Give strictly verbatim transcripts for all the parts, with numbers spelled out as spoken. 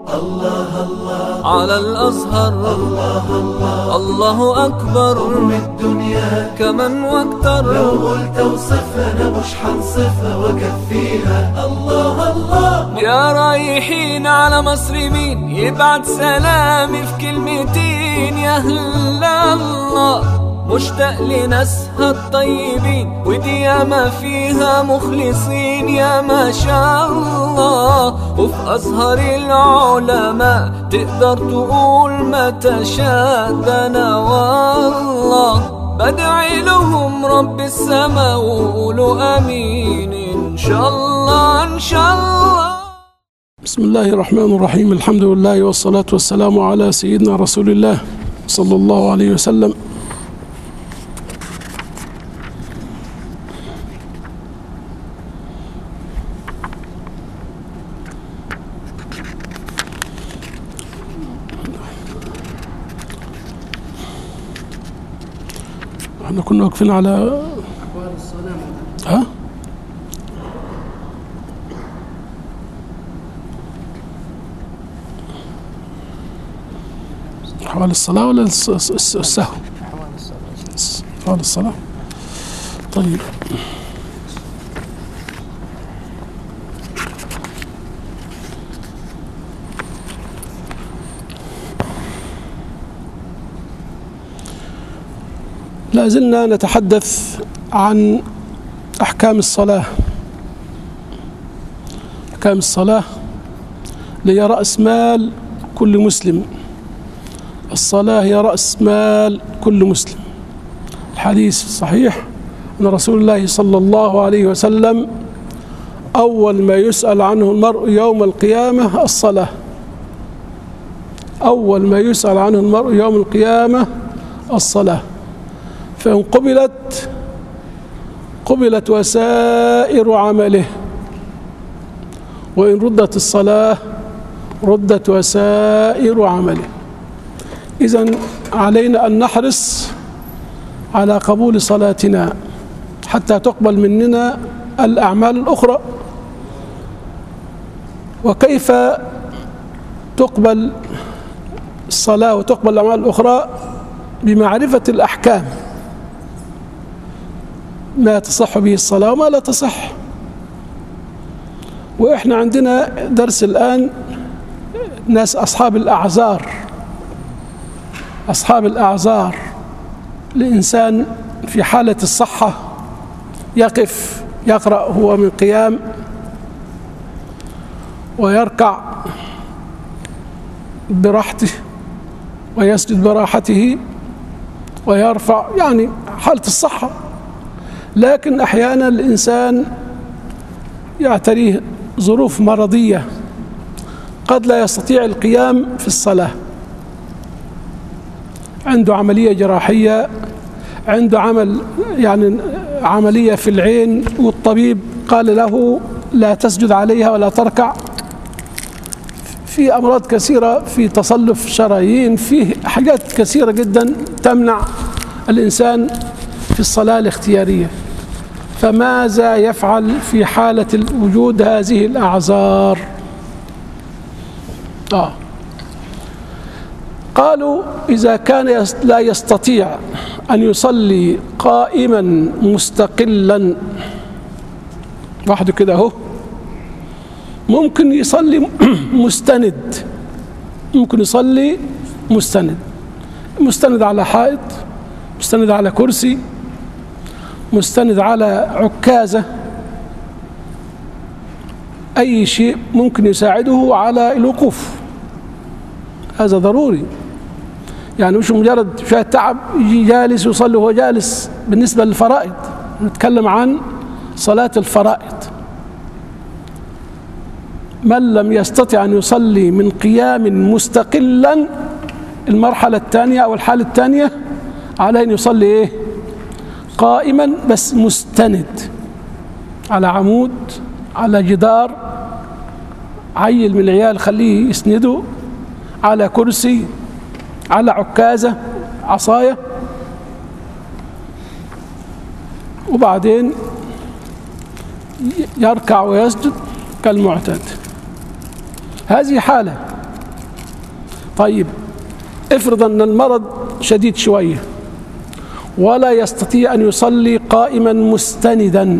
الله الله على الأزهر، الله الله الله أكبر أم الدنيا كمن واكتر. لو قلت اوصفها أنا مش حنصفها وكفيها. الله الله يا رايحين على مصر مين يبعت سلامي في كلمتين؟ يا أهل الله مشتاق لناسها الطيبين، ودي ياما فيها مخلصين يا ما شاء الله. وفي أزهر العلماء تقدر تقول ما تشاء. ده أنا والله بدعي لهم رب السما وقولوا آمين إن شاء الله إن شاء الله. بسم الله الرحمن الرحيم. الحمد لله والصلاة والسلام على سيدنا رسول الله صلى الله عليه وسلم. احنا كنا واقفين على أحوال الصلاة. ها؟ أحوال الصلاة ولا السهو؟ أحوال الصلاة. طيب. لا زلنا نتحدث عن أحكام الصلاة. أحكام الصلاة هي رأس مال كل مسلم. الصلاة هي رأس مال كل مسلم. الحديث الصحيح أن رسول الله صلى الله عليه وسلم أول ما يسأل عنه المرء يوم القيامة الصلاة. أول ما يسأل عنه المرء يوم القيامة الصلاة. فإن قبلت قبلت وسائر عمله، وإن ردت الصلاة ردت وسائر عمله. إذن علينا أن نحرص على قبول صلاتنا حتى تقبل مننا الأعمال الأخرى. وكيف تقبل الصلاة وتقبل الأعمال الأخرى؟ بمعرفة الأحكام، ما تصح به الصلاة وما لا تصح. وإحنا عندنا درس الآن ناس أصحاب الأعذار. أصحاب الأعذار الإنسان في حالة الصحة يقف يقرأ هو من قيام، ويركع براحته، ويسجد براحته، ويرفع، يعني حالة الصحة. لكن أحيانا الإنسان يعتريه ظروف مرضية قد لا يستطيع القيام في الصلاة. عنده عملية جراحية، عنده عمل يعني عملية في العين، والطبيب قال له لا تسجد عليها ولا تركع. في أمراض كثيرة، في تصلف شرايين، فيه حاجات كثيرة جدا تمنع الإنسان في الصلاة الاختيارية. فماذا يفعل في حالة وجود هذه الأعذار؟ آه. قالوا إذا كان لا يستطيع أن يصلي قائما مستقلا وحده كده اهو، ممكن يصلي مستند. ممكن يصلي مستند، مستند على حائط، مستند على كرسي، مستند على عكازة، أي شيء ممكن يساعده على الوقوف. هذا ضروري، يعني مش مجرد شوية تعب يجي جالس ويصلي وهو جالس. بالنسبة للفرائض نتكلم عن صلاة الفرائض. من لم يستطع أن يصلي من قيام مستقلا، المرحلة الثانية أو الحالة الثانية عليه أن يصلي إيه؟ قائما بس مستند على عمود، على جدار، عيل من العيال خليه يسنده، على كرسي، على عكازة، عصاية، وبعدين يركع ويسجد كالمعتاد. هذه حالة. طيب افرض أن المرض شديد شوية ولا يستطيع أن يصلي قائما مستندا،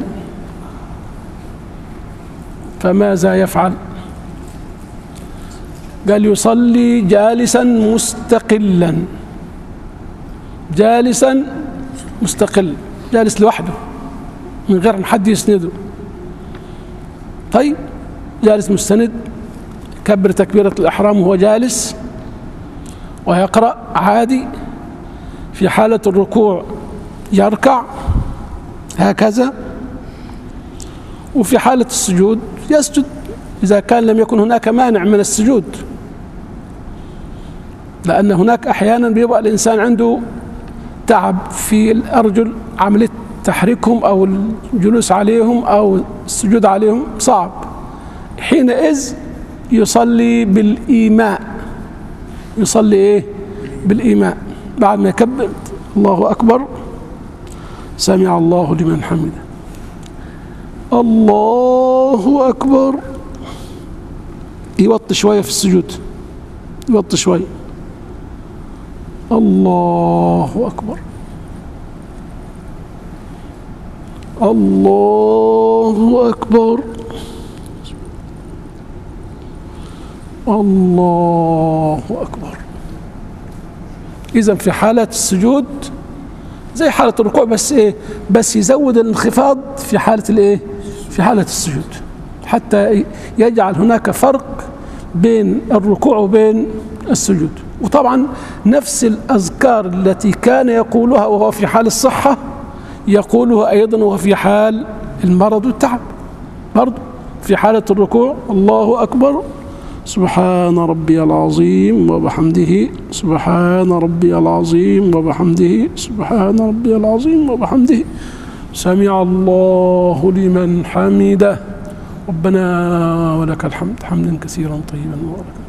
فماذا يفعل؟ قال يصلي جالسا مستقلا، جالسا مستقل، جالس لوحده من غير ما حد يسنده. طيب جالس مستند، كبر تكبيرة الإحرام وهو جالس ويقرأ عادي. في حالة الركوع يركع هكذا، وفي حالة السجود يسجد إذا كان لم يكن هناك مانع من السجود، لأن هناك أحيانا بيبقى الإنسان عنده تعب في الأرجل، عملية تحريكهم أو الجلوس عليهم أو السجود عليهم صعب، حينئذ يصلي بالإيماء. يصلي إيه؟ بالإيماء. بعد ما يكبر الله أكبر سمع الله لمن حمده، الله أكبر، يوطي شوية في السجود، يوطي شوية، الله أكبر، الله أكبر، الله أكبر. إذن في حالة السجود زي حالة الركوع، بس إيه؟ بس يزود الانخفاض في حالة الإيه؟ في حالة السجود، حتى يجعل هناك فرق بين الركوع وبين السجود. وطبعا نفس الأذكار التي كان يقولها وهو في حال الصحة يقولها أيضا وهو في حال المرض والتعب. برضو في حالة الركوع الله أكبر، سبحان ربي العظيم وبحمده، سبحان ربي العظيم وبحمده، سبحان ربي العظيم وبحمده، سمع الله لمن حمده، ربنا ولك الحمد حمدا كثيرا طيبا مباركا،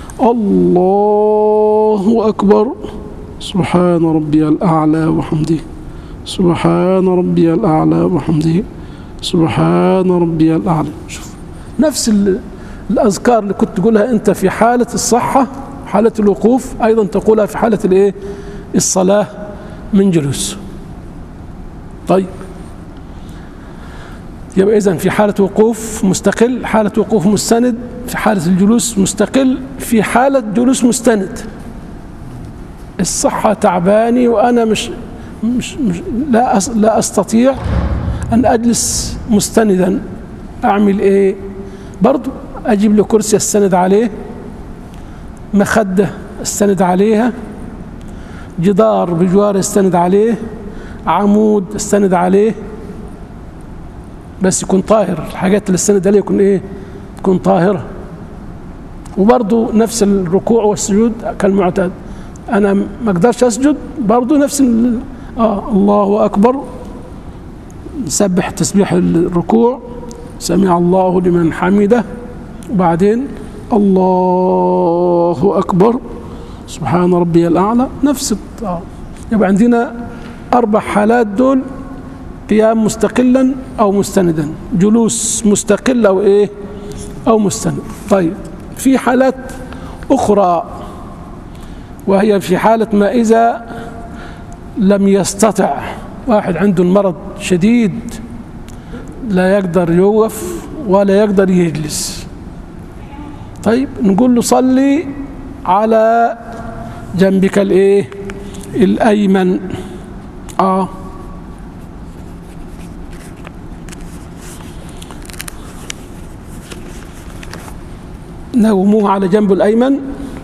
الله أكبر، سبحان ربي الأعلى وحمده، سبحان ربي الأعلى وحمده، سبحان ربي الأعلى. شوف نفس الأذكار اللي كنت تقولها أنت في حالة الصحة، حالة الوقوف، أيضا تقولها في حالة الإيه؟ الصلاة من جلوس. طيب يبقى إذن في حالة وقوف مستقل، حالة وقوف مستند، في حالة الجلوس مستقل، في حالة جلوس مستند. الصحة تعباني وأنا مش مش, مش لا لا أستطيع أن أجلس مستندا، أعمل إيه؟ برضو أجيب له كرسي أستند عليه، مخدة أستند عليها، جدار بجوار أستند عليه، عمود أستند عليه، بس يكون طاهر. الحاجات اللي استند عليه يكون إيه؟ تكون طاهرة. وبرضو نفس الركوع والسجود كالمعتاد، أنا ما أقدرش أسجد، برضو نفس آه الله أكبر، نسبح تسبيح الركوع، سمع الله لمن حمده، وبعدين الله أكبر، سبحان ربي الأعلى، نفس آه. يبقى عندنا أربع حالات دول: قيام مستقلا أو مستندا، جلوس مستقل أو إيه أو مستند. طيب في حالات أخرى، وهي في حالة ما إذا لم يستطع، واحد عنده المرض شديد لا يقدر يوقف ولا يقدر يجلس. طيب نقول له صلي على جنبك الايه الأيمن. اه نوموه على جنبه الأيمن،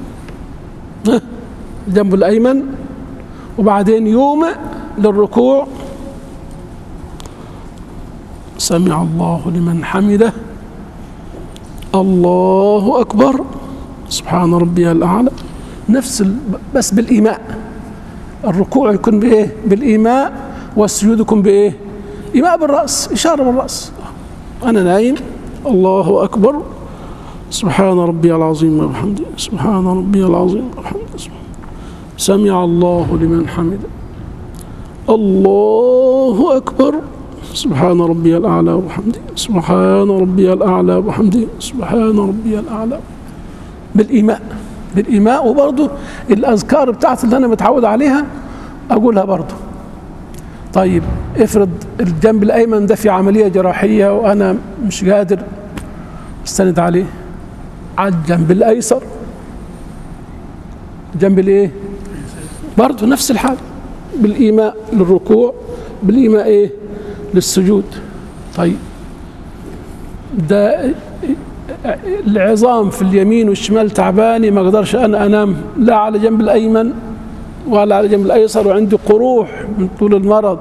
جنبه الأيمن، وبعدين يومئ للركوع، سمع الله لمن حمده، الله أكبر، سبحان ربي الأعلى، نفس ال... بس بالإيماء. الركوع يكون بإيه؟ بالإيماء، والسجود يكون بإيه؟ إيماء بالرأس، إشارة بالرأس. أنا نايم، الله أكبر، سبحان ربي العظيم وبحمده، سبحان ربي العظيم وبحمده، سمع الله لمن حمده، الله أكبر، سبحان ربي الأعلى وبحمده، سبحان ربي الأعلى وبحمده، سبحان ربي الأعلى، بالإيماء. بالإيماء. وبرضه الأذكار بتاعت اللي أنا متعود عليها أقولها برضه. طيب افرض الجنب الأيمن ده في عملية جراحية وأنا مش قادر استند عليه، على الجنب الأيسر، جنب الإيه؟ برضه نفس الحال، بالإيماء للركوع، بالإيماء إيه؟ للسجود. طيب ده العظام في اليمين والشمال تعباني، ما اقدرش انا انام لا على جنب الايمن ولا على جنب الايسر، وعندي قروح من طول المرض،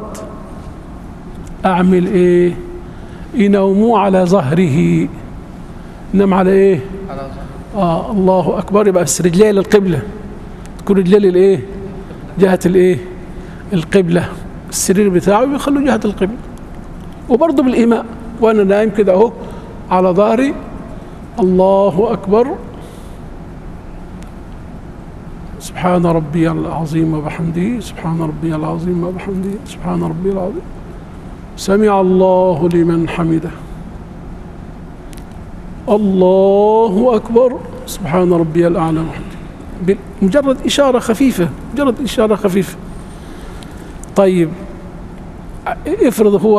اعمل ايه؟ ينوموا على ظهره. ينام على ايه؟ على ظهره. اه الله اكبر. يبقى بس رجليه للقبله، تكون رجليه للايه؟ جهه الايه؟ القبله. السرير بتاعه بيخلوا جهه القبله. وبرضه بالايماء وانا نايم كده اهو على ظهري، الله أكبر، سبحان ربي العظيم وبحمده، سبحان ربي العظيم وبحمده، سبحان ربي العظيم، سمع الله لمن حمده، الله أكبر، سبحان ربي الأعلى وبحمده. مجرد إشارة خفيفة، مجرد إشارة خفيفة. طيب افرض هو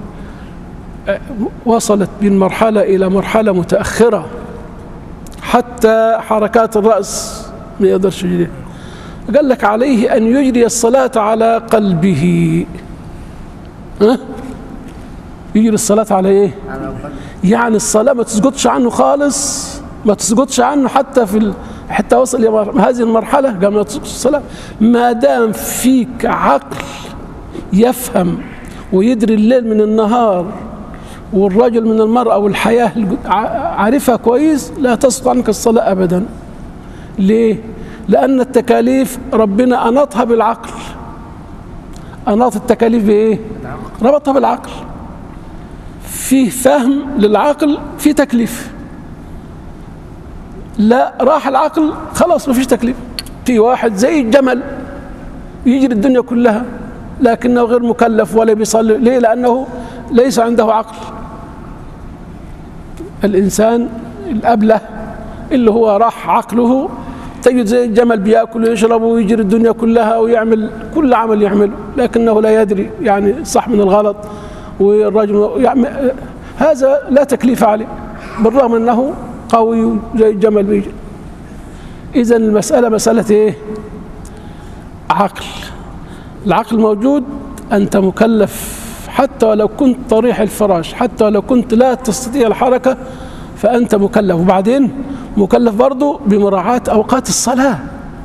وصلت بالمرحلة إلى مرحلة متأخرة، حتى حركات الرأس ما يقدرش يجري، قال لك عليه أن يجري الصلاة على قلبه. ها؟ يجري الصلاة على إيه؟ يعني الصلاة ما تسقطش عنه خالص، ما تسقطش عنه حتى في ال... حتى وصل إلى هذه المرحلة قبل ما تسقط الصلاة، ما دام فيك عقل يفهم ويدري الليل من النهار والرجل من المرأة والحياة عارفها كويس، لا تسقط عنك الصلاة أبدا. ليه؟ لأن التكاليف ربنا أناطها بالعقل. أناط التكاليف بإيه؟ ربطها بالعقل. فيه فهم للعقل، في تكليف. لا راح العقل خلاص ما فيش تكليف. في واحد زي الجمل يجري الدنيا كلها لكنه غير مكلف ولا بيصلي. ليه؟ لأنه ليس عنده عقل. الإنسان الأبله اللي هو راح عقله تجد زي الجمل بيأكل ويشرب ويجري الدنيا كلها ويعمل كل عمل يعمله، لكنه لا يدري يعني صح من الغلط، والرجل يعني هذا لا تكليف عليه بالرغم أنه قوي زي الجمل بيجري. إذن المسألة مسألة إيه؟ عقل. العقل موجود، أنت مكلف حتى ولو كنت طريح الفراش، حتى ولو كنت لا تستطيع الحركة فأنت مكلف. وبعدين مكلف برضه بمراعاة أوقات الصلاة.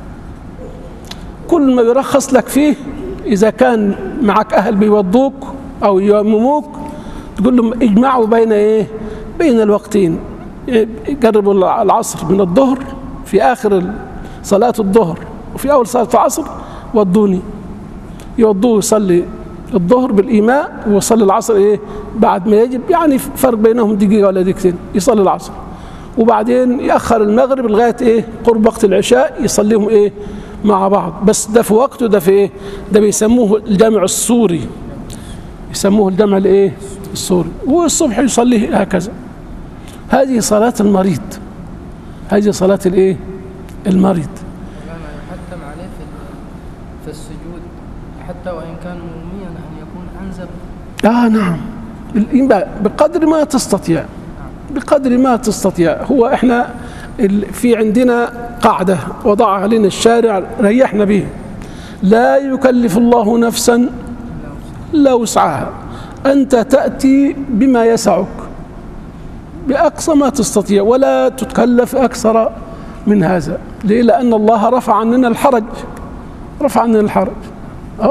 كل ما يرخص لك فيه، إذا كان معك أهل بيوضوك أو يؤمموك تقول لهم اجمعوا بين إيه؟ بين الوقتين. قربوا العصر من الظهر في آخر صلاة الظهر وفي أول صلاة العصر ودوني، يوضوه يصلي الظهر بالإيماء ويصلي العصر إيه؟ بعد ما يجب، يعني فرق بينهم دقيقة ولا دقيقتين يصلي العصر، وبعدين يأخر المغرب لغاية إيه؟ قرب وقت العشاء يصليهم إيه؟ مع بعض. بس ده في وقته، ده في إيه؟ ده بيسموه الجمع السوري، يسموه الجمع الإيه؟ السوري. والصبح يصليه هكذا. هذه صلاة المريض، هذه صلاة الإيه؟ المريض. يحتم عليه في في السجود حتى وإن كان مؤمنا أن يكون أنزل. آه نعم، بقدر ما تستطيع، بقدر ما تستطيع. هو إحنا في عندنا قاعدة وضعها علينا الشارع ريحنا به: لا يكلف الله نفسا إلا وسعها. أنت تأتي بما يسعك بأقصى ما تستطيع ولا تتكلف أكثر من هذا. ليه؟ لأن الله رفع عننا الحرج، رفع عننا الحرج. أه؟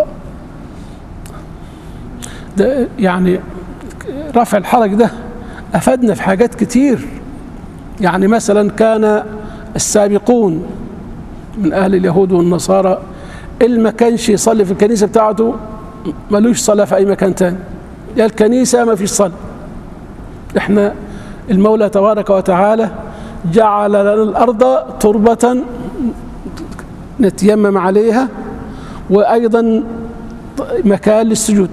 ده يعني رفع الحرج ده أفادنا في حاجات كتير. يعني مثلا كان السابقون من أهل اليهود والنصارى اللي ما كانش يصلي في الكنيسة بتاعته ملوش صلاة في أي مكان تاني، يا الكنيسة ما فيش صلاة. احنا المولى تبارك وتعالى جعل لنا الأرض تربة نتيمم عليها، وأيضا مكان للسجود،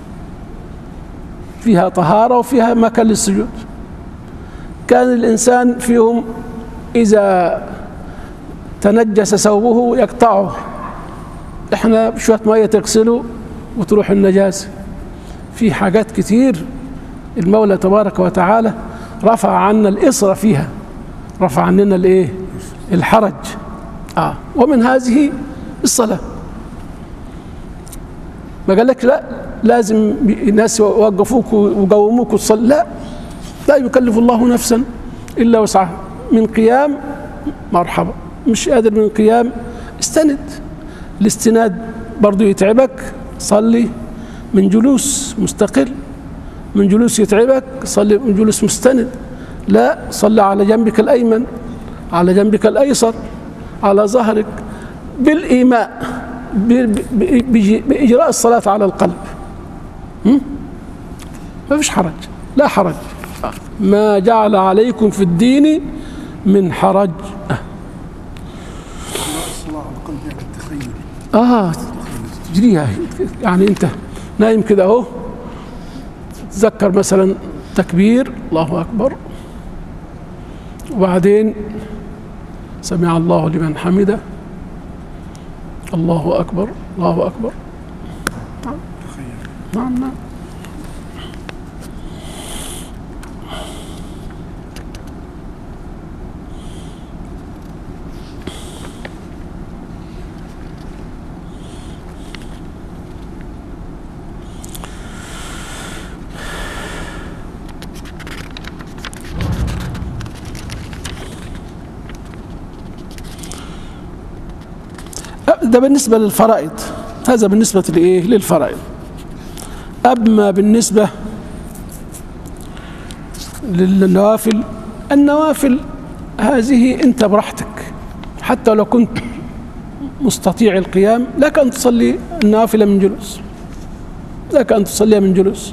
فيها طهارة وفيها مكان للسجود. كان الإنسان فيهم إذا تنجس ثوبه يقطعه، احنا بشوية مية تغسله وتروح النجاسة. في حاجات كتير المولى تبارك وتعالى رفع عنا الإصر فيها، رفع عننا الايه؟ الحرج. آه. ومن هذه الصلاة. ما قال لك لا لازم الناس يوقفوك ويقوموك وتصلي، لا، لا يكلف الله نفسا إلا وسعها. من قيام مرحبا، مش قادر من قيام استند. الاستناد برضو يتعبك، صلي من جلوس مستقل. من جلوس يتعبك، صلي من جلوس مستند. لا، صلي على جنبك الأيمن، على جنبك الأيسر، على ظهرك، بالإيماء، بإجراء الصلاة على القلب. ما فيش حرج، لا حرج. ما جعل عليكم في الدين من حرج. الصلاة على القلب يعني التخيل. آه تجريها، يعني أنت نايم كده أهو، تتذكر مثلا تكبير الله أكبر، وبعدين سمع الله لمن حمده، الله أكبر الله أكبر. نعم نعم. ده بالنسبة للفرائض، هذا بالنسبة لإيه؟ للفرائض. أما بالنسبة للنوافل، النوافل هذه أنت براحتك، حتى لو كنت مستطيع القيام لك أن تصلي النوافل من جلوس، لك أن تصليها من جلوس.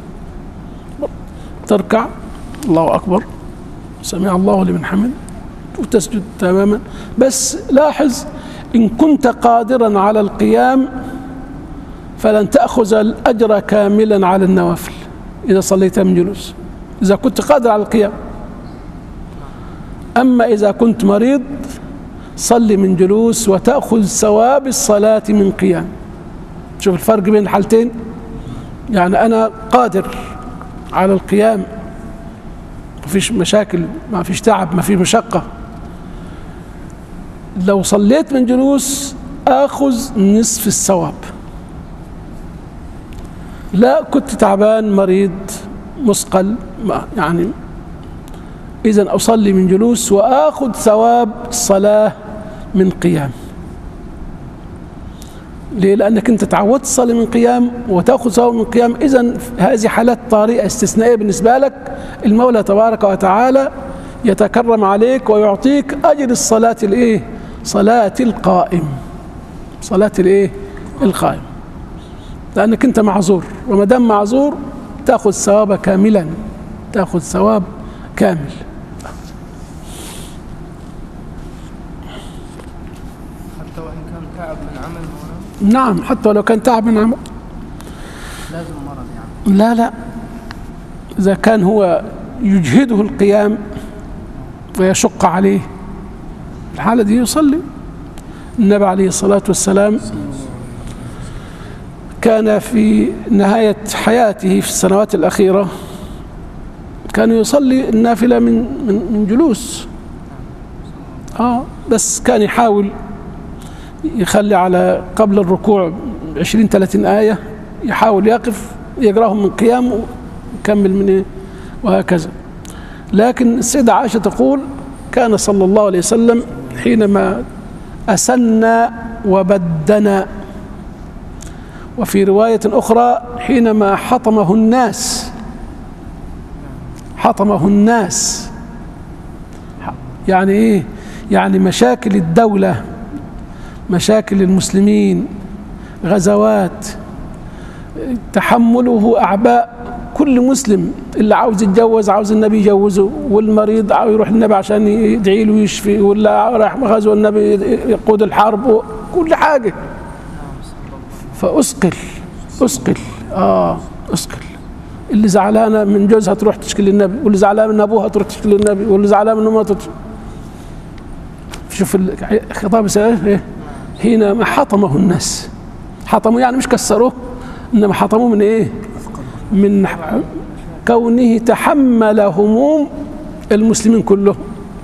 تركع الله أكبر، سمع الله لمن حمد، وتسجد تماما. بس لاحظ، إن كنت قادرا على القيام فلن تأخذ الأجر كاملا على النوافل إذا صليت من جلوس، إذا كنت قادر على القيام. أما إذا كنت مريض صلي من جلوس وتأخذ ثواب الصلاة من قيام. شوف الفرق بين الحالتين. يعني أنا قادر على القيام، ما فيش مشاكل، ما فيش تعب، ما فيش مشقة، لو صليت من جلوس آخذ نصف الثواب. لا، كنت تعبان مريض مثقل، يعني إذن أصلي من جلوس وآخذ ثواب الصلاة من قيام. ليه؟ لأنك أنت تعودت تصلي من قيام وتأخذ ثواب من قيام. إذن هذه حالات طارئة استثنائية بالنسبة لك، المولى تبارك وتعالى يتكرم عليك ويعطيك أجر الصلاة الإيه؟ صلاة القائم، صلاة الإيه؟ القائم، لأنك أنت معذور، وما دام معذور تأخذ ثواب كاملا، تأخذ ثواب كامل. حتى وإن كان تعب من عمل هنا؟ نعم، حتى ولو كان تعب من عمل. لازم مرض يعني؟ لا لا، إذا كان هو يجهده القيام ويشق عليه الحالة دي يصلي. النبي عليه الصلاة والسلام كان في نهاية حياته في السنوات الأخيرة كان يصلي النافلة من من من جلوس. آه بس كان يحاول يخلي على قبل الركوع عشرين ثلاثين آية، يحاول يقف يقراهم من قيام ويكمل من إيه وهكذا. لكن السيدة عائشة تقول كان صلى الله عليه وسلم حينما أسن وبدنا، وفي رواية أخرى حينما حطمه الناس، حطمه الناس يعني إيه؟ يعني مشاكل الدولة، مشاكل المسلمين، غزوات، تحمله أعباء كل مسلم، اللي عاوز يتجوز عاوز النبي يجوزه، والمريض عاوز يروح النبي عشان يدعي له ويشفي، ولا راح غزوة النبي يقود الحرب، كل حاجة. فأسقل أسقل آه أسقل. اللي زعلانة من جوزها تروح تشكي للنبي، واللي زعلانة من أبوها تروح تشكي للنبي، واللي زعلانة من أمها تروح. شوف الخطاب إيه؟ حينما حطمه الناس. حطموا يعني مش كسروه، إنما حطموه من إيه؟ من كونه تحمل هموم المسلمين كلهم.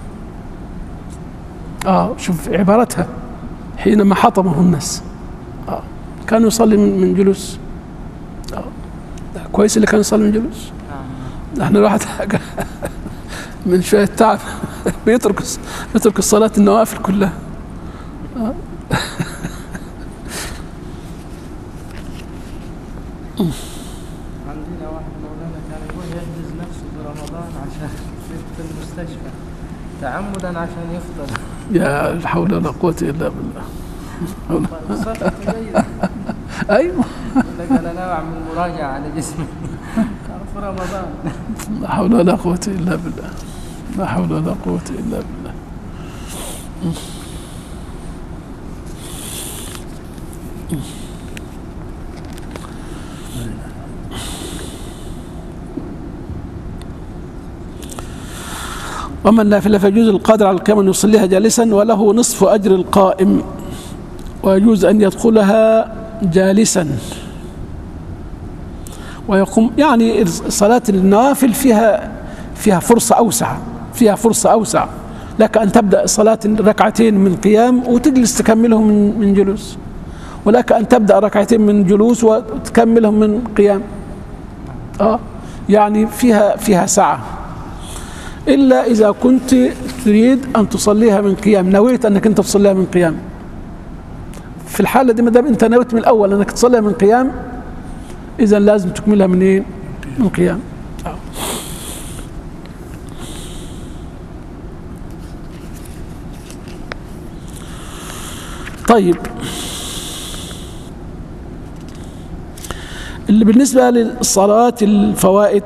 آه شوف عبارتها، حينما حطمه الناس. آه كان يصلي من, من جلوس. آه كويس اللي كان يصلي من جلوس. احنا الواحد من شوية تعب بيترك بيترك الصلاة النوافل كلها. آه. عندنا واحد مولانا كان يقول يحجز نفسه في رمضان عشان في المستشفى تعمدا عشان يفطر. يا لا حول ولا قوة إلا بالله. أيوه. أنا نوع من مراجعة على جسمي في رمضان. لا حول ولا قوة إلا بالله. لا حول ولا قوة إلا بالله. ومن نافلة فيجوز القادر على القيام أن يصليها جالسا وله نصف أجر القائم، ويجوز أن يدخلها جالسا ويقوم. يعني صلاة النوافل فيها فيها فرصة أوسع، فيها فرصة أوسع لك أن تبدأ صلاة ركعتين من قيام وتجلس تكملهم من من جلوس، ولك أن تبدأ ركعتين من جلوس وتكملهم من قيام. آه يعني فيها فيها سعة، إلا إذا كنت تريد أن تصليها من قيام، نويت أنك أنت تصليها من قيام. في الحالة دي ما دام أنت نويت من الأول أنك تصليها من قيام، إذا لازم تكملها منين؟ من قيام. آه. طيب، اللي بالنسبة للصلوات الفوائد،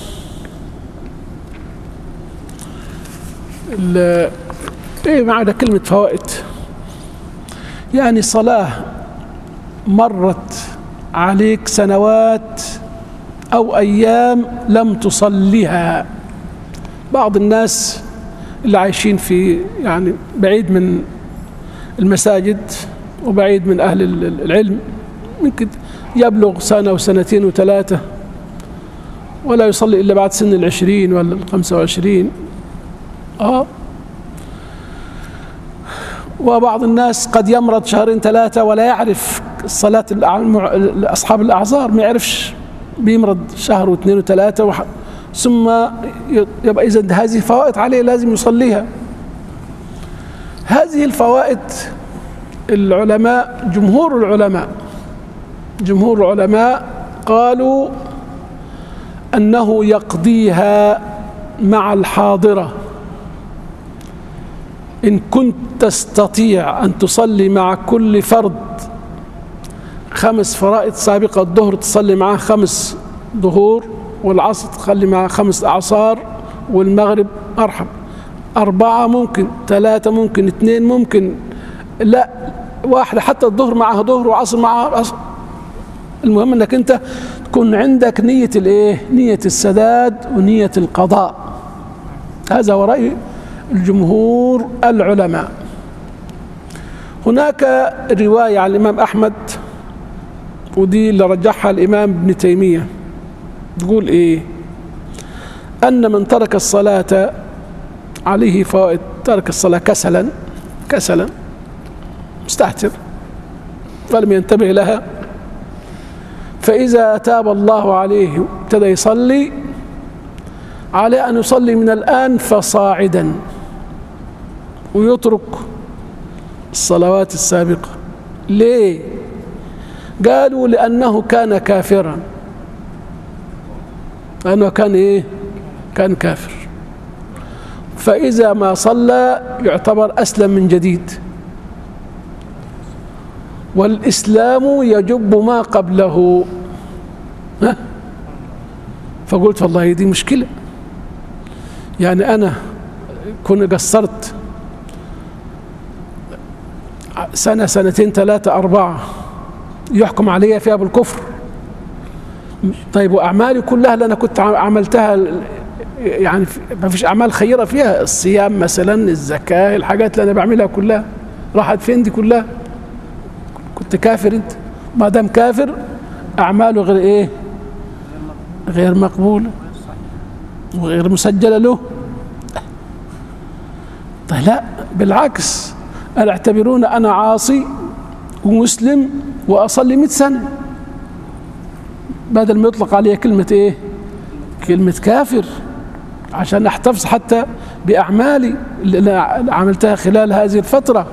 ايه معنى كلمة فوائد؟ يعني صلاة مرت عليك سنوات أو أيام لم تصليها. بعض الناس اللي عايشين في يعني بعيد من المساجد وبعيد من أهل العلم ممكن يبلغ سنة وسنتين وثلاثة ولا يصلي إلا بعد سن العشرين ولا الخمسة وعشرين. آه وبعض الناس قد يمرض شهرين ثلاثة ولا يعرف صلاة أصحاب الأعذار، ما يعرفش، بيمرض شهر واثنين وثلاثة وح... ثم يبقى إذا هذه فوائد عليه لازم يصليها. هذه الفوائد العلماء جمهور العلماء جمهور العلماء قالوا أنه يقضيها مع الحاضرة. إن كنت تستطيع أن تصلي مع كل فرد خمس فرائض سابقة، الظهر تصلي معاه خمس ظهور، والعصر تصلي معاه خمس أعصار، والمغرب أرحب أربعة ممكن، ثلاثة ممكن، اثنين ممكن، لا واحدة، حتى الظهر معها ظهر وعصر معها عصر. المهم أنك أنت تكون عندك نية الإيه؟ نية السداد ونية القضاء. هذا هو رأي الجمهور العلماء. هناك رواية عن الإمام أحمد، ودي اللي رجحها الإمام ابن تيمية، تقول إيه؟ أن من ترك الصلاة عليه فوائد، ترك الصلاة كسلا كسلا مستهتر فلم ينتبه لها، فإذا تاب الله عليه ابتدى يصلي، عليه أن يصلي من الآن فصاعدا ويترك الصلوات السابقة. ليه؟ قالوا لأنه كان كافرا، لأنه كان إيه؟ كان كافر، فإذا ما صلى يعتبر أسلم من جديد، والإسلام يجب ما قبله. ها؟ فقلت والله دي مشكلة، يعني أنا كنت قصرت سنة سنتين ثلاثة أربعة يحكم علي فيها بالكفر. طيب وأعمالي كلها اللي أنا كنت عملتها يعني ما فيش أعمال خيرة فيها، الصيام مثلا، الزكاة، الحاجات اللي أنا بعملها كلها راحت فين دي كلها؟ كنت كافر أنت، ما دام كافر أعماله غير إيه؟ غير مقبولة وغير مسجلة له. طيب لا، بالعكس، أنا اعتبرون أنا عاصي ومسلم وأصلي مئة سنة، بدل ما يطلق عليه كلمة إيه؟ كلمة كافر، عشان أحتفظ حتى بأعمالي اللي أنا عملتها خلال هذه الفترة.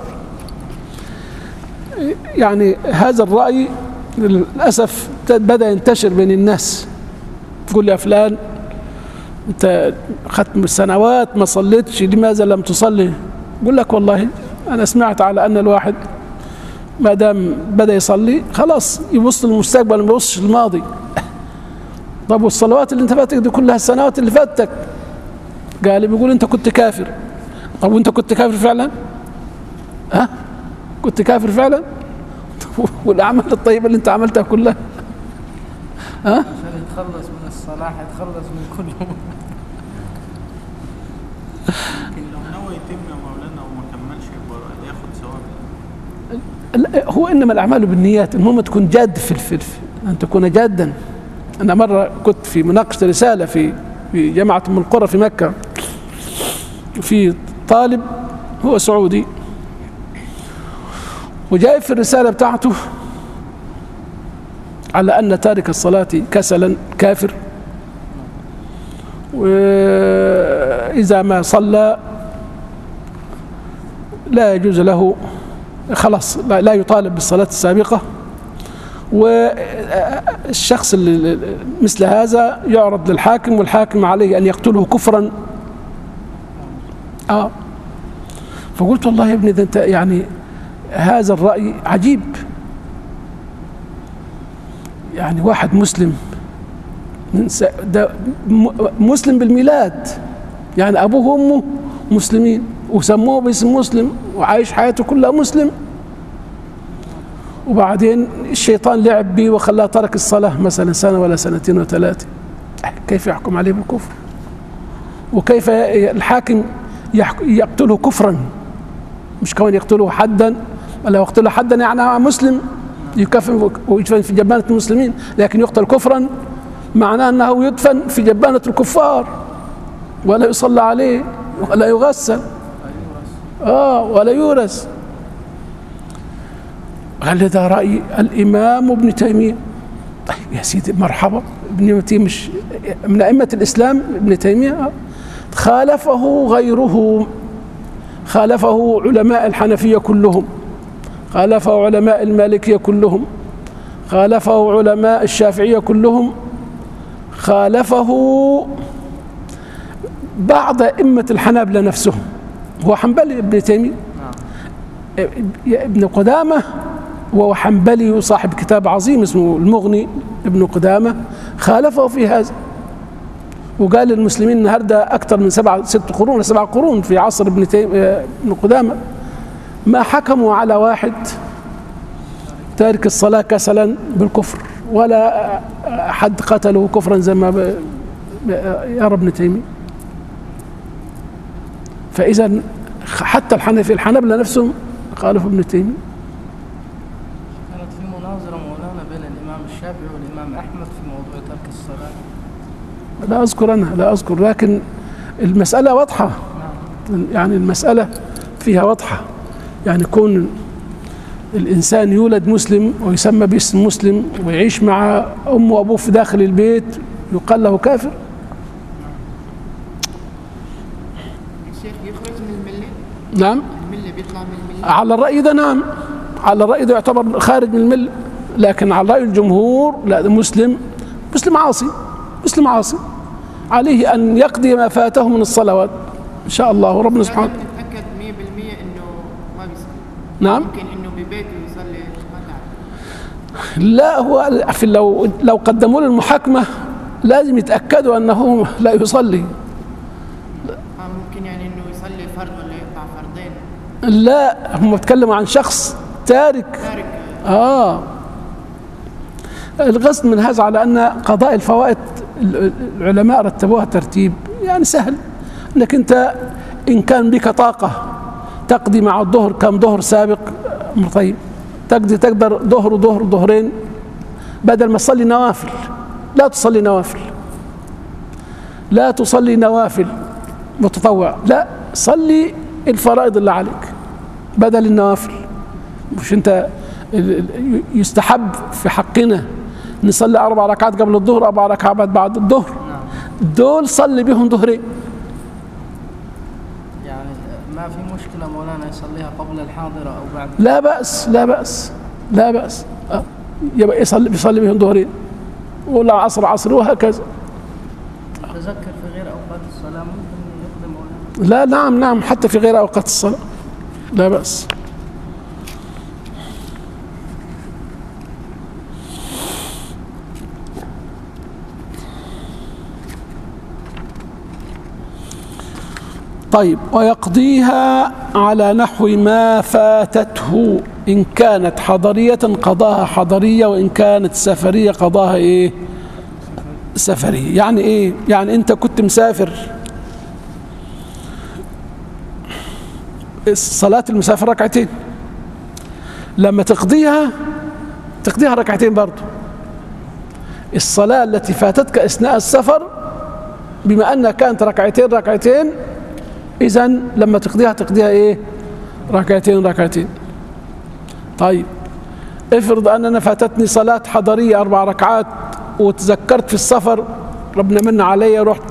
يعني هذا الرأي للأسف بدأ ينتشر بين الناس، تقول لي يا فلان أنت ختم سنوات ما صليتش، لماذا لم تصلي؟ أقول لك والله أنا سمعت على أن الواحد ما دام بدأ يصلي خلاص يبص للمستقبل ما يبصش للماضي. طب والصلوات اللي انت فاتك دي كلها السنوات اللي فاتك؟ قال بيقول انت كنت كافر. طب وانت كنت كافر فعلا؟ ها؟ كنت كافر فعلا؟ والاعمال الطيبه اللي انت عملتها كلها ها؟ عشان يتخلص من الصلاح يتخلص من كله. لكن لو نوى يتم يا مولانا وما كملش يبقى ياخد ثواب. هو انما الاعمال بالنيات، المهم تكون جاد في الفلف، ان تكون جادا. انا مره كنت في مناقشه رساله في في جامعه ام القرى في مكه، في طالب هو سعودي وجاي في الرساله بتاعته على ان تارك الصلاه كسلا كافر، واذا ما صلى لا يجوز له خلاص لا يطالب بالصلاة السابقة، والشخص اللي مثل هذا يعرض للحاكم والحاكم عليه أن يقتله كفرا. آه فقلت والله يا ابني ده أنت يعني هذا الرأي عجيب، يعني واحد مسلم ده مسلم بالميلاد، يعني أبوه وأمه مسلمين وسموه باسم مسلم وعايش حياته كلها مسلم، وبعدين الشيطان لعب به وخلاه ترك الصلاة مثلا سنة ولا سنتين وثلاثة، كيف يحكم عليه بالكفر؟ وكيف الحاكم يقتله كفرا؟ مش كون يقتله حدا، ولا يقتله حدا يعني مسلم يكفن ويدفن في جبانة المسلمين، لكن يقتل كفرا معناه أنه يدفن في جبانة الكفار ولا يصلى عليه ولا يغسل آه ولا يورث. قال لي ده رأي الإمام ابن تيمية. طيب يا سيدي مرحبا، ابن تيمية مش من أئمة الإسلام، ابن تيمية خالفه غيره، خالفه علماء الحنفية كلهم، خالفه علماء المالكية كلهم، خالفه علماء الشافعية كلهم، خالفه بعض أئمة الحنابلة نفسهم. هو حنبلي ابن تيمية، ابن قدامة وهو حنبلي وصاحب كتاب عظيم اسمه المغني، ابن قدامة خالفه في هذا، وقال للمسلمين النهارده أكثر من سبعة ست قرون سبع قرون في عصر ابن تيمية ابن قدامة ما حكموا على واحد تارك الصلاة كسلا بالكفر، ولا حد قتله كفرا زي ما يرى ابن تيمية. فإذا حتى الحنفي الحنبلة نفسهم خالفوا ابن تيمية. كانت في مناظرة مولانا بين الإمام الشافعي والإمام أحمد في موضوع ترك الصلاة. لا أذكر أنا لا أذكر، لكن المسألة واضحة، يعني المسألة فيها واضحة، يعني كون الإنسان يولد مسلم ويسمى باسم مسلم ويعيش مع أمه وأبوه في داخل البيت يقال له كافر. الشيخ يخرج من الملة؟ نعم، الملة بيطلع من الملة؟ على الرأي ده نعم، على الرأي ده يعتبر خارج من الملة، لكن على رأي الجمهور لا، ده مسلم، مسلم عاصي، مسلم عاصي عليه أن يقضي ما فاته من الصلوات إن شاء الله، وربنا سبحانه نتأكد مية بالمية إنه ما بيصلي. نعم. ممكن إنه ببيته يصلي ما تعرف. لا، هو في لو لو قدموا له المحاكمة لازم يتأكدوا أنه لا يصلي. آه ممكن يعني إنه يصلي فرض ولا يقطع فردين. لا، هم بيتكلموا عن شخص تارك. تارك. آه القصد من هذا على أن قضاء الفوائد العلماء رتبوها ترتيب، يعني يعني سهل انك انت ان كان بك طاقة تقضي مع الظهر كم ظهر سابق، طيب تقضي تقدر ظهر وظهر ظهرين بدل ما تصلي نوافل. لا تصلي نوافل، لا تصلي نوافل متطوع، لا صلي الفرائض اللي عليك بدل النوافل. مش انت يستحب في حقنا نصلي اربع ركعات قبل الظهر، اربع ركعات بعد الظهر، دول صلي بهم ظهرين. يعني ما في مشكلة مولانا يصليها قبل الحاضرة أو بعد؟ لا بأس، لا بأس، لا بأس، أه. يبقى يصلي بيصلي بهم ظهرين ولا عصر عصر وهكذا. تذكر في غير أوقات الصلاة ممكن يقدم مولانا؟ لا نعم نعم، حتى في غير أوقات الصلاة لا بأس. طيب، ويقضيها على نحو ما فاتته، إن كانت حضرية قضاها حضرية، وإن كانت سفرية قضاها إيه؟ سفرية. يعني إيه؟ يعني أنت كنت مسافر، صلاة المسافر ركعتين، لما تقضيها تقضيها ركعتين برضو. الصلاة التي فاتتك أثناء السفر بما أنها كانت ركعتين ركعتين، إذن لما تقضيها تقضيها إيه؟ ركعتين ركعتين. طيب افرض أن أنا فاتتني صلاة حضرية أربع ركعات وتذكرت في السفر، ربنا من علي، رحت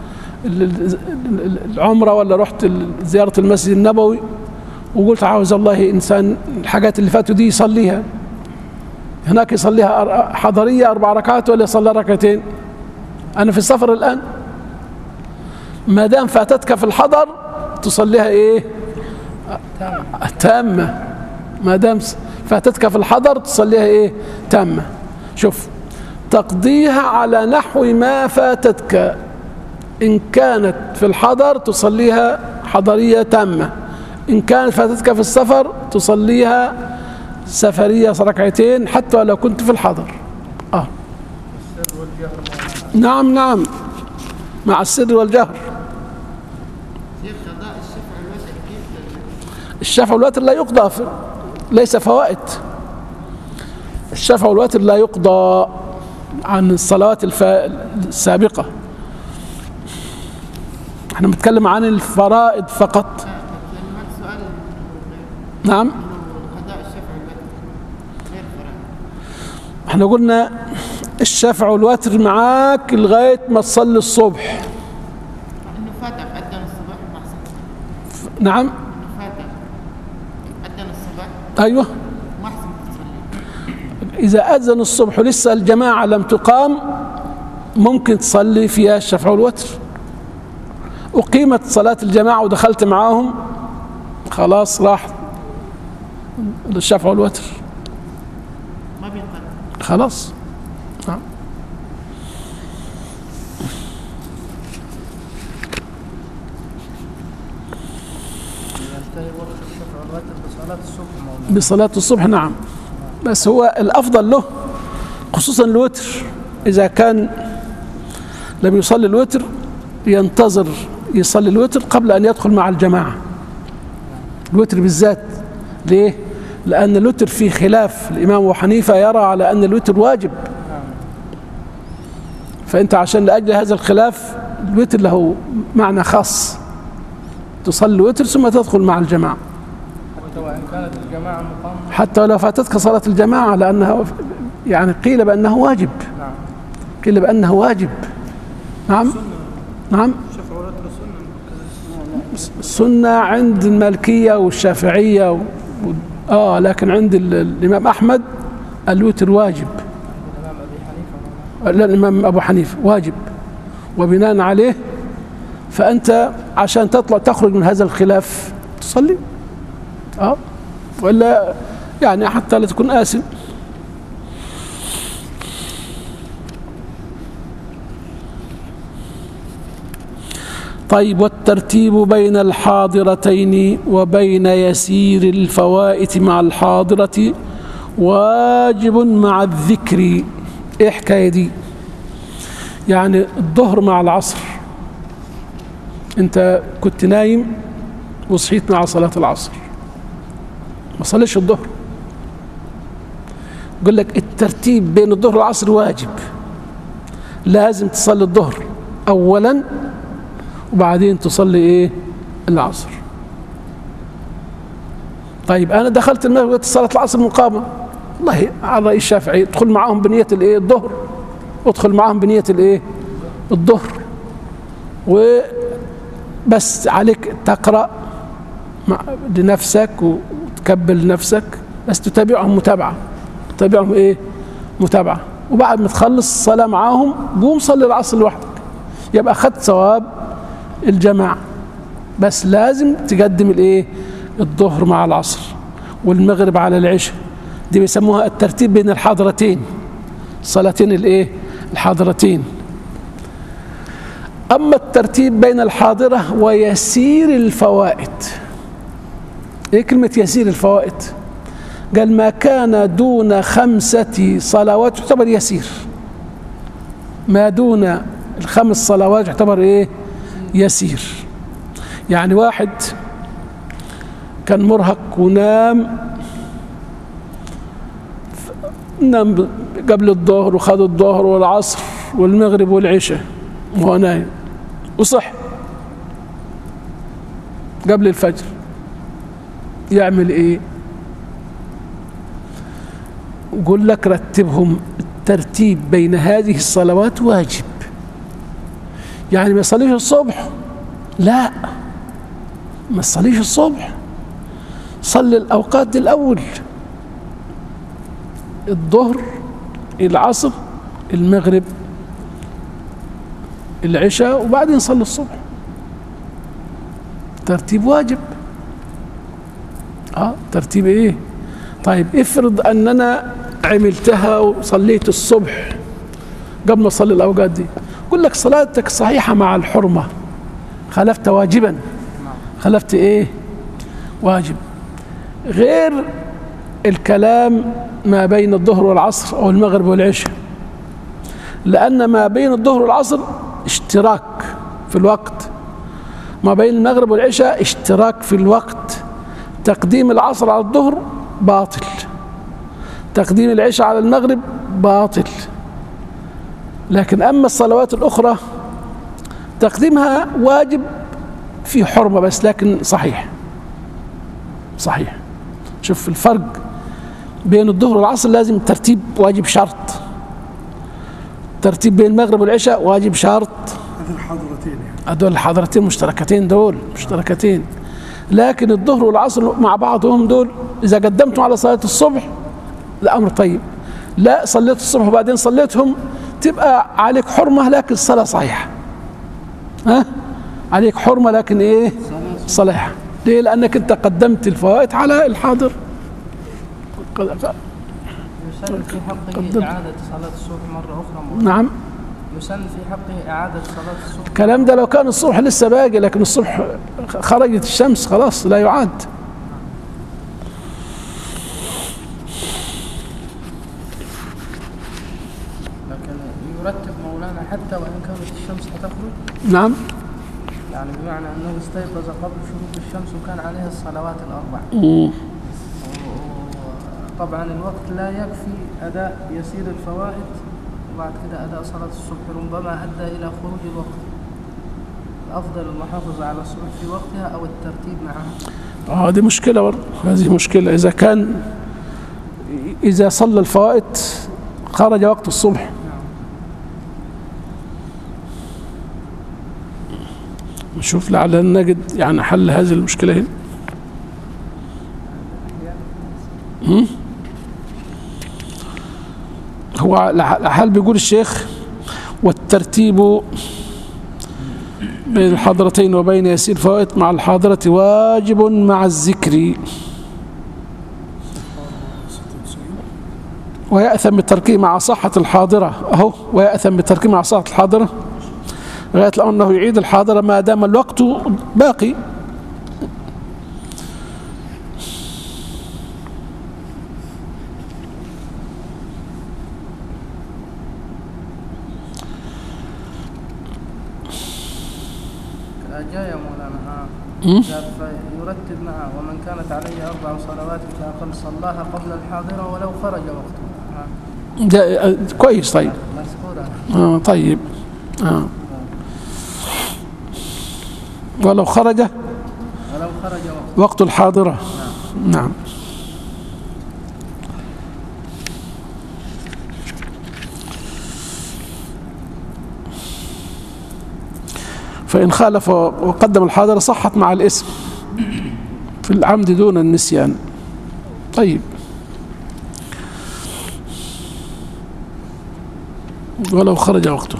العمرة ولا رحت زيارة المسجد النبوي وقلت عاوز الله إنسان الحاجات اللي فاتوا دي يصليها، هناك يصليها حضرية أربع ركعات ولا يصلي ركعتين؟ أنا في السفر الآن، ما دام فاتتك في الحضر تصليها إيه؟ تامة. ما دام فاتتك في الحضر تصليها إيه؟ تامة. شوف، تقضيها على نحو ما فاتتك، إن كانت في الحضر تصليها حضرية تامة، إن كانت فاتتك في السفر تصليها سفرية ركعتين حتى لو كنت في الحضر. آه. السر والجهر نعم نعم، مع السر والجهر. الشفع والوتر لا يقضى، ليس فوائد. الشفع والوتر لا يقضى عن الصلوات السابقة، احنا بنتكلم عن الفرائض فقط. نعم، احنا قلنا الشفع والوتر معاك لغاية ما تصلي الصبح. انه فاتك أذن الصبح ما حسن. نعم، فاتك أذن الصبح ايوه، ما حسن تصلي. إذا أذن الصبح ولسه الجماعة لم تقام ممكن تصلي فيها الشفع والوتر. أقيمت صلاة الجماعة ودخلت معاهم خلاص راح الشفع والوتر، ما بينقطع خلاص. نعم. ينتهي وقت الشفع والوتر بصلاة الصبح مولانا. بصلاة الصبح نعم، بس هو الأفضل له خصوصا الوتر، إذا كان لم يصلي الوتر ينتظر يصلي الوتر قبل أن يدخل مع الجماعة. الوتر بالذات، ليه؟ لأن الوتر فيه خلاف، الإمام أبو حنيفة يرى على أن الوتر واجب، فأنت عشان لأجل هذا الخلاف الوتر له معنى خاص، تصلي الوتر ثم تدخل مع الجماعة حتى وإن كانت الجماعة مقامة، حتى لو فاتتك صلاة الجماعة، لأنها يعني قيل بأنه واجب. نعم. قيل بأنه واجب. نعم نعم، سنة عند المالكية والشافعية و... آه لكن عند ال... الإمام أحمد الوتر واجب. الإمام أبي حنيفة. لا، الإمام أبو حنيفة واجب، وبناء عليه فأنت عشان تطلع تخرج من هذا الخلاف تصلي، آه ولا يعني حتى لا تكون آثم. طيب، والترتيب بين الحاضرتين وبين يسير الفوائت مع الحاضرة واجب مع الذكر. ايه حكاية دي؟ يعني الظهر مع العصر أنت كنت نايم وصحيت مع صلاة العصر، ما صليش الظهر، يقول لك الترتيب بين الظهر والعصر واجب، لازم تصلي الظهر أولا وبعدين تصلي إيه؟ العصر. طيب أنا دخلت المغرب صلاة العصر مقامة، والله على رأي الشافعي ادخل معاهم بنية الإيه؟ الظهر، ادخل معاهم بنية الإيه؟ الظهر، وبس عليك تقرأ لنفسك وتكبل نفسك، بس تتابعهم متابعة، تتابعهم إيه؟ متابعة، وبعد ما تخلص الصلاة معاهم قوم صلي العصر لوحدك، يبقى أخذت ثواب الجماعة. بس لازم تقدم الإيه؟ الظهر مع العصر والمغرب على العشاء، دي بيسموها الترتيب بين الحاضرتين، صلاتين الإيه؟ الحاضرتين. أما الترتيب بين الحاضرة ويسير الفوائد، إيه كلمة يسير الفوائد؟ قال ما كان دون خمسة صلوات يعتبر يسير، ما دون الخمس صلوات يعتبر إيه؟ يسير. يعني واحد كان مرهق ونام نام قبل الظهر وخد الظهر والعصر والمغرب والعشاء وهو نايم، وصح قبل الفجر، يعمل ايه؟ يقول لك رتبهم، الترتيب بين هذه الصلوات واجب. يعني ما يصليش الصبح، لا ما تصليش الصبح، صلي الأوقات دي الأول، الظهر العصر المغرب العشاء، وبعدين صلي الصبح، ترتيب واجب. اه ترتيب ايه؟ طيب افرض اننا عملتها وصليت الصبح قبل ما اصلي الاوقات دي، يقول لك صلاتك صحيحه مع الحرمه، خلفت واجبا، خلفت ايه؟ واجب. غير الكلام ما بين الظهر والعصر او المغرب والعشاء، لان ما بين الظهر والعصر اشتراك في الوقت، ما بين المغرب والعشاء اشتراك في الوقت، تقديم العصر على الظهر باطل، تقديم العشاء على المغرب باطل. لكن أما الصلوات الأخرى تقديمها واجب في حرمة بس، لكن صحيح صحيح. شوف الفرق بين الظهر والعصر، لازم ترتيب واجب شرط، ترتيب بين المغرب والعشاء واجب شرط، هذه الحاضرتين يعني هذول الحاضرتين مشتركتين، دول مشتركتين. لكن الظهر والعصر مع بعضهم دول إذا قدمتم على صلاة الصبح الأمر طيب، لا صليت الصبح وبعدين صليتهم تبقى عليك حرمة لكن الصلاة صحيحة، ها عليك حرمة لكن إيه؟ صلاح. ليه؟ لأنك أنت قدمت الفوائد على الحاضر. يسن في حقه إعادة صلاة الصبح مرة أخرى. نعم، يسن في حقه إعادة صلاة الصبح. الكلام ده لو كان الصبح لسه باقي، لكن الصبح خرجت الشمس خلاص لا يعاد. لكن يرتب مولانا حتى وإن كانت الشمس هتخرج؟ نعم، يعني بمعنى أنه استيقظ قبل شروق الشمس وكان عليها الصلوات الأربع. مم. طبعا الوقت لا يكفي أداء يسير الفوائد وبعد كده أداء صلاة الصبح، ربما أدى إلى خروج الوقت. الأفضل المحافظة على الصبح في وقتها أو الترتيب معها. اه دي مشكلة برضه، هذه مشكلة. إذا كان إذا صلى الفوائد خرج وقت الصبح، نشوف لعلنا نجد يعني حل هذه المشكلة هنا. هم؟ هو الحال بيقول الشيخ والترتيب بين الحاضرتين وبين يسير فوائد مع الحاضرة واجب مع الذكر، ويأثم بتركه مع صحة الحاضرة. أهو ويأثم بتركه مع صحة الحاضرة غاية الأمر أنه يعيد الحاضرة ما دام الوقت باقي. جاء يا مولانا مم. قال فيرتب معه ومن كانت عليه أربع صلوات فأقل صلاها قبل الحاضرة ولو خرج وقته. آه. ده آه، كويس. طيب مذكورة. آه طيب آه. ولو خرج ولو خرج وقته. وقت الحاضرة. نعم. فإن خالف وقدم الحاضرة صحت مع الاسم في العمد دون النسيان. طيب ولو خرج وقته.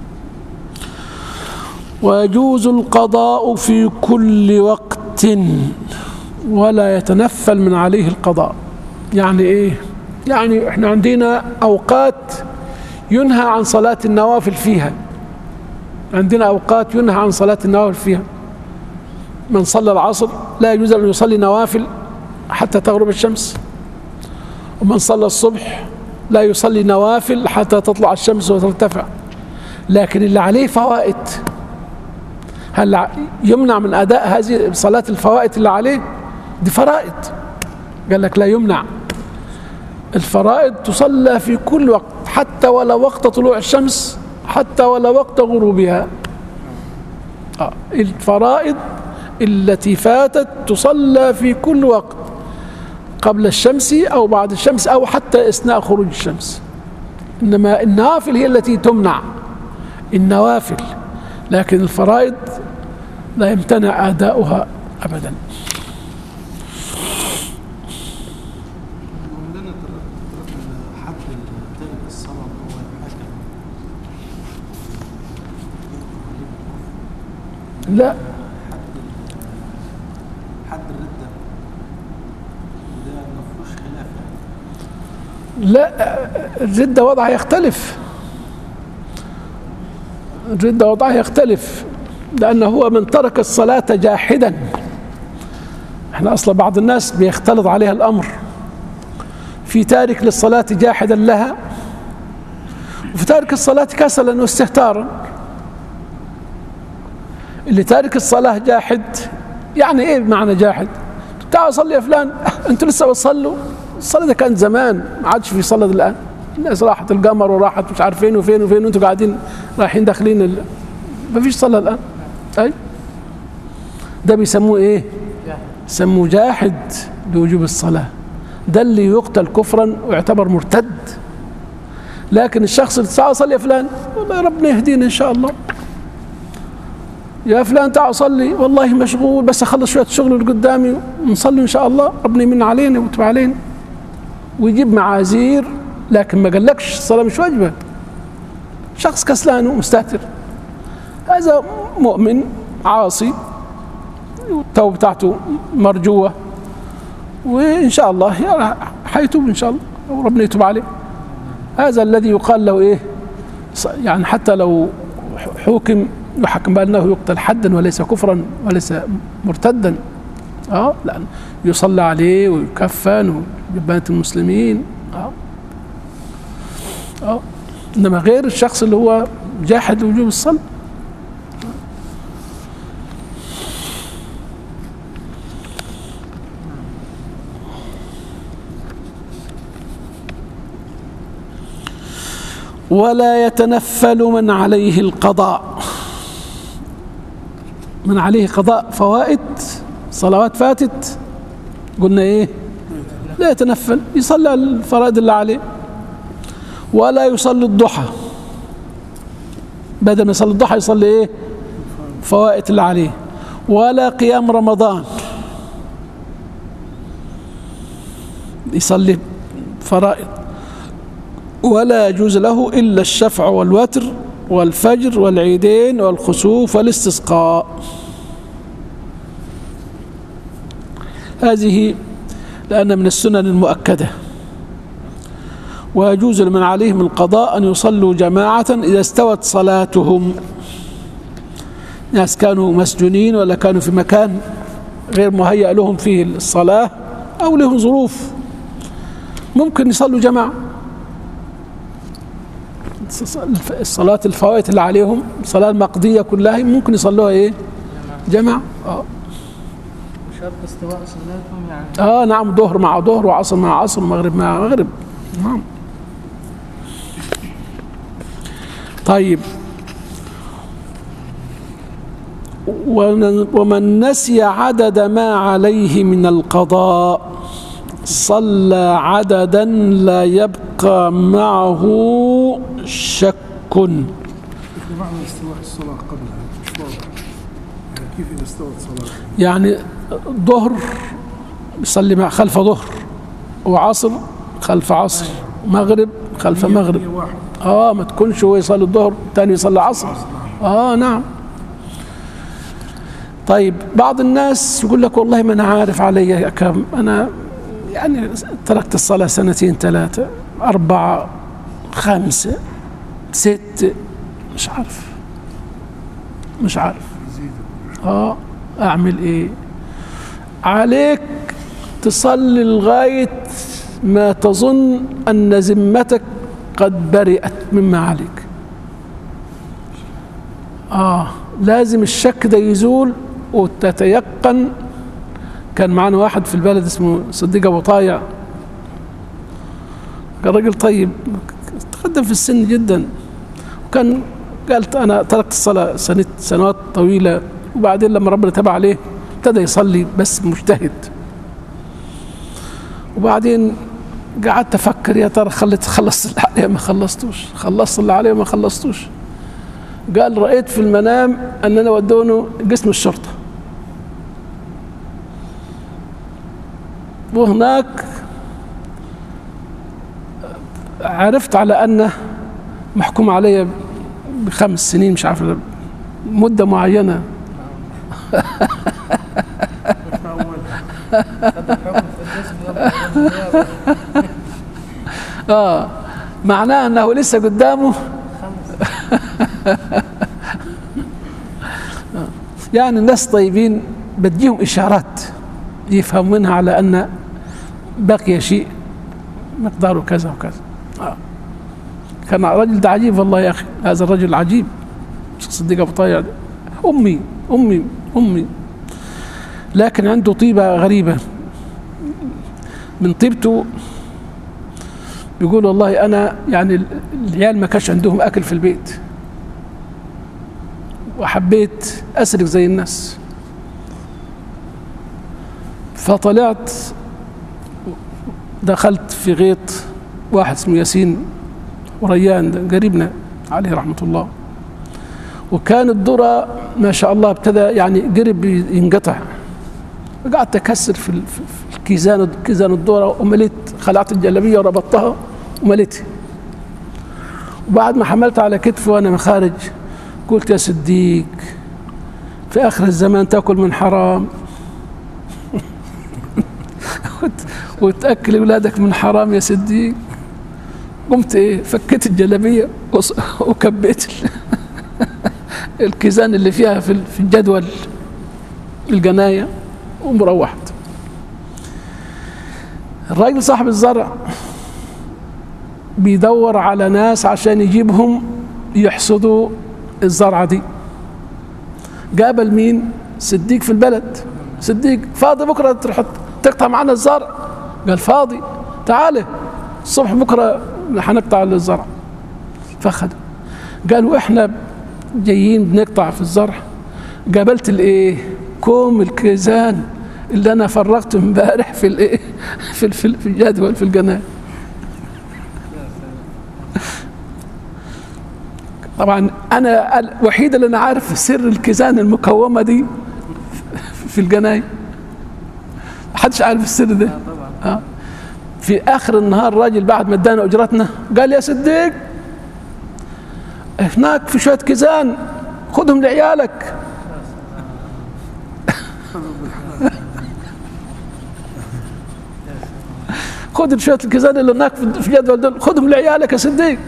ويجوز القضاء في كل وقت ولا يتنفل من عليه القضاء. يعني ايه؟ يعني احنا عندنا اوقات ينهى عن صلاة النوافل فيها. عندنا اوقات ينهى عن صلاة النوافل فيها. من صلى العصر لا يجوز ان يصلي نوافل حتى تغرب الشمس. ومن صلى الصبح لا يصلي نوافل حتى تطلع الشمس وترتفع. لكن اللي عليه فوائد هل يمنع من أداء هذه صلاة الفوائد اللي عليه؟ دي فرائض. قال لك لا يمنع. الفرائض تصلى في كل وقت حتى ولو وقت طلوع الشمس حتى ولو وقت غروبها. آه. الفرائض التي فاتت تصلى في كل وقت قبل الشمس أو بعد الشمس أو حتى أثناء خروج الشمس. إنما النوافل هي التي تمنع. النوافل. لكن الفرائض لا يمتنع أداؤها أبدا. عندنا حد تارك الصلاة هو الحاكم. لا حد الردة وده ما فيهوش خلاف يعني. لا الردة وضعها يختلف. الردة وضعها يختلف لأنه هو من ترك الصلاة جاحدا. احنا أصلا بعض الناس بيختلط عليها الأمر. في تارك للصلاة جاحدا لها وفي تارك الصلاة كسلا واستهتارا. اللي تارك الصلاة جاحد يعني ايه معنى جاحد؟ تعال صلي يا فلان، انتوا لسه بتصلوا؟ الصلاة ده كان زمان ما عادش في صلاة الآن. الناس راحت القمر وراحت مش عارف فين وفين وفين وانتوا قاعدين رايحين داخلين ال... ما فيش صلاة الآن. أي ده بيسموه ايه؟ سموه جاحد بوجوب الصلاة. ده اللي يقتل كفرا ويعتبر مرتد. لكن الشخص اللي تعال صلي يا فلان، والله ربنا يهدينا ان شاء الله. يا فلان تعال صلي، والله مشغول بس اخلص شويه الشغل اللي قدامي ونصلي ان شاء الله ربنا يمن علينا ويتوب علينا. ويجيب معاذير لكن ما قالكش الصلاه مش واجبه. شخص كسلان ومستهتر. هذا مؤمن عاصي والتوبه بتاعته مرجوه وان شاء الله حيتوب ان شاء الله وربنا يتوب عليه. هذا الذي يقال له ايه؟ يعني حتى لو حكم يحكم بأنه يقتل حدا وليس كفرا وليس مرتدا. اه لأن يصلى عليه ويكفن ويبانت المسلمين. اه اه انما غير الشخص اللي هو جاحد وجوب الصلاة. ولا يتنفل من عليه القضاء. من عليه قضاء فوائد صلوات فاتت قلنا ايه؟ لا يتنفل، يصلي الفرائض اللي عليه. ولا يصلي الضحى، بدل ما يصلي الضحى يصلي ايه؟ فوائد اللي عليه. ولا قيام رمضان، يصلي فرائض. ولا يجوز له إلا الشفع والوتر والفجر والعيدين والخسوف والاستسقاء. هذه لأن من السنن المؤكدة. ويجوز لمن عليهم القضاء أن يصلوا جماعة إذا استوت صلاتهم. ناس كانوا مسجونين ولا كانوا في مكان غير مهيأ لهم فيه الصلاة أو لهم ظروف ممكن يصلوا جماعة. الصلاة الفوائت اللي عليهم الصلاة المقضية كلها ممكن يصلوها ايه؟ جمع. اه وشرط استواء صلاتهم يعني. اه نعم، ظهر مع ظهر وعصر مع عصر ومغرب مع مغرب. نعم. طيب، ومن نسي عدد ما عليه من القضاء صلى عددا لا يبقى معه شك. كيف معنى استواء الصلاة قبلها؟ مش واضح. يعني كيف إذا استوت صلاة؟ يعني ظهر يصلي مع خلف ظهر، وعصر خلف عصر، مغرب خلف مغرب. اه ما تكونش هو يصلي الظهر الثاني يصلي عصر. اه نعم. طيب، بعض الناس يقول لك والله ما انا عارف علي كم، انا يعني تركت الصلاة سنتين ثلاثة أربعة خمسة ست، مش عارف مش عارف اه اعمل ايه؟ عليك تصلي لغاية ما تظن ان ذمتك قد برئت مما عليك. اه لازم الشك ده يزول وتتيقن. كان معنا واحد في البلد اسمه صديق ابو طايع، كان راجل طيب تقدم في السن جدا، وكان قالت انا تركت الصلاه سنة سنوات طويله، وبعدين لما ربنا تاب عليه ابتدى يصلي بس مجتهد. وبعدين قعدت افكر يا ترى خليت خلصت اللي عليه ما خلصتوش، خلصت اللي عليه ما خلصتوش. قال رأيت في المنام اننا ودونه قسم الشرطه، وهناك عرفت على انه محكوم علي بخمس سنين، مش عارف مده معينه. اه معناه انه لسه قدامه. يعني الناس طيبين بديهم اشارات يفهم منها على ان بقي شيء مقداره كذا وكذا. آه. كان الرجل ده عجيب والله يا اخي، هذا الرجل عجيب صديق ابو طايع، امي امي امي لكن عنده طيبه غريبه. من طيبته بيقول والله انا يعني العيال ما كانش عندهم اكل في البيت، وحبيت اسرق زي الناس، فطلعت دخلت في غيط واحد اسمه ياسين وريان، ده قريبنا عليه رحمه الله، وكان الذرة ما شاء الله ابتدى يعني قرب ينقطع. قعدت اكسر في الكيزان كيزان الذرة ومليت، خلعت الجلابيه وربطتها ومليتها. وبعد ما حملتها على كتفي وانا مخارج قلت يا صديق في اخر الزمان تاكل من حرام وتاكل اولادك من حرام يا صديق. قمت ايه فكيت الجلابيه وكبيت الكيزان اللي فيها في الجدول الجنايه ومروحت. الراجل صاحب الزرع بيدور على ناس عشان يجيبهم يحصدوا الزرعه دي. قابل مين؟ صديق في البلد. صديق فاضي بكره تروح تقطع معنا الزرع؟ قال فاضي، تعالى الصبح بكره هنقطع الزرع. فخد قالوا احنا جايين بنقطع في الزرع، قابلت الايه؟ كوم الكيزان اللي انا فرغته امبارح في الايه؟ في في الجدول في القناه. طبعا انا الوحيد اللي انا عارف سر الكيزان المكومه دي في القنايه، محدش عارف السر ده. آه. في اخر النهار الراجل بعد ما ادانا اجرتنا قال يا صديق هناك في شويه كيزان خذهم لعيالك. خذ شويه الكيزان اللي هناك في جدول دول خذهم لعيالك يا صديق.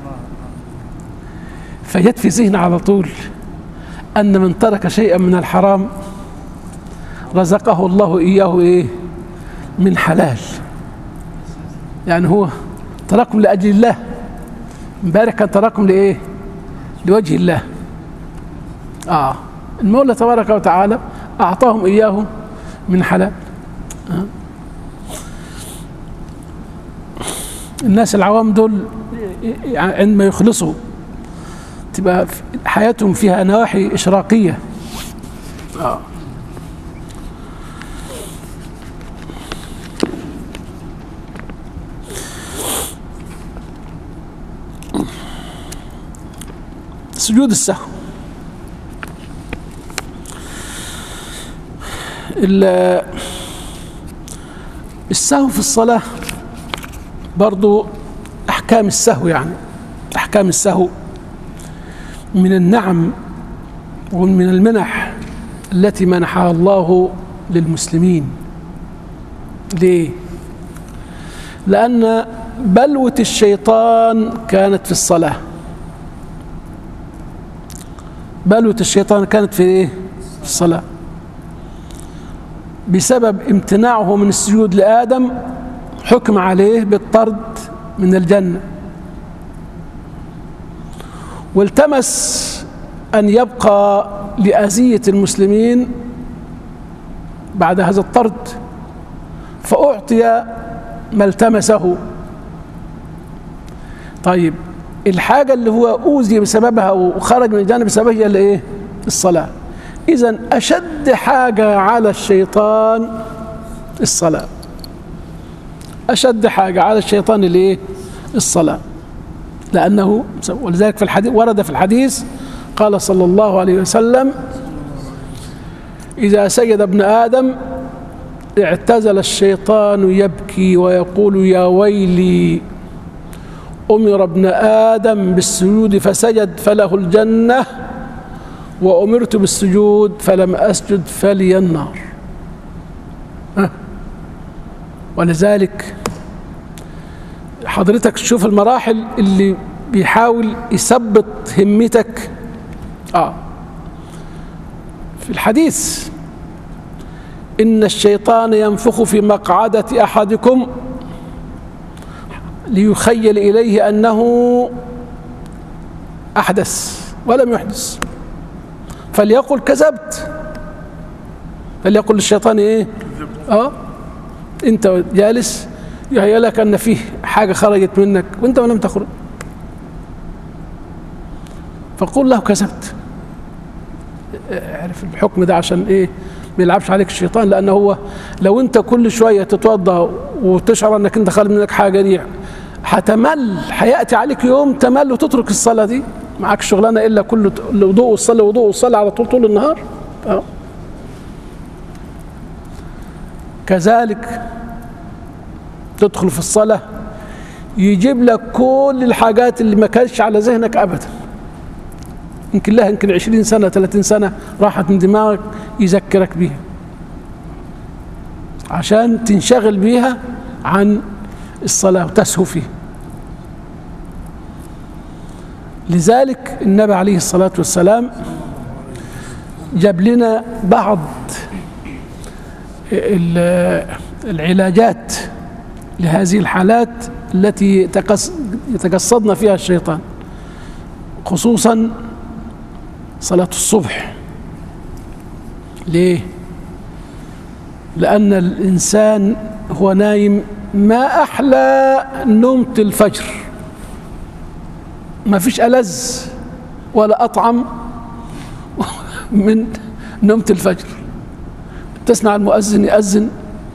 فجت في ذهني على طول ان من ترك شيئا من الحرام رزقه الله اياه ايه؟ من حلال. يعني هو تركهم لاجل الله، امبارح كان تركهم لايه؟ لوجه الله. اه المولى تبارك وتعالى أعطاهم إياه من حلال. أه؟ الناس العوام دول عندما يخلصوا تبقى حياتهم فيها نواحي إشراقية. آه. سجود السهو، السهو في الصلاة برضو أحكام السهو، يعني أحكام السهو من النعم ومن المنح التي منحها الله للمسلمين. ليه؟ لأن بلوة الشيطان كانت في الصلاة. بلوة الشيطان كانت في إيه؟ في الصلاة، بسبب امتناعه من السجود لآدم حكم عليه بالطرد من الجنة، والتمس أن يبقى لأذية المسلمين بعد هذا الطرد، فأعطي ما التمسه. طيب الحاجة اللي هو أوذي بسببها وخرج من الجنة بسببها هي اللي إيه؟ الصلاة. إذن أشد حاجة على الشيطان الصلاة، أشد حاجة على الشيطان اللي إيه؟ الصلاة، لأنه ولذلك في الحديث ورد في الحديث قال صلى الله عليه وسلم: إذا سجد ابن آدم اعتزل الشيطان يبكي ويقول: يا ويلي، أمر ابن آدم بالسجود فسجد فله الجنة، وأمرت بالسجود فلم أسجد فلي النار. ها. ولذلك حضرتك تشوف المراحل اللي بيحاول يثبط همتك. آه في الحديث: إن الشيطان ينفخ في مقعدة أحدكم ليخيل إليه أنه أحدث ولم يحدث، فليقل كذبت، فليقل للشيطان إيه؟ آه أنت جالس يهيأ لك أن فيه حاجة خرجت منك وأنت ولم تخرج، فقل له كذبت. اعرف الحكم ده عشان إيه؟ ما يلعبش عليك الشيطان، لأنه هو لو أنت كل شوية تتوضأ وتشعر أنك أنت خارج منك حاجة دي هتمل، هيأتي عليك يوم تمل وتترك الصلاة دي. معك شغلانة إلا كل وضوء والصلاة وضوء والصلاة على طول طول النهار. أه. كذلك تدخل في الصلاة يجيب لك كل الحاجات اللي ما كانتش على ذهنك أبدا، يمكن لها يمكن عشرين سنة ثلاثين سنة راحت من دماغك، يذكرك بيها عشان تنشغل بيها عن الصلاة وتسهو فيها. لذلك النبي عليه الصلاة والسلام جاب لنا بعض العلاجات لهذه الحالات التي يتقصدنا فيها الشيطان، خصوصا صلاة الصبح. ليه؟ لأن الإنسان هو نايم ما أحلى نومة الفجر، ما فيش ألذ ولا أطعم من نومة الفجر. تسمع المؤذن يأذن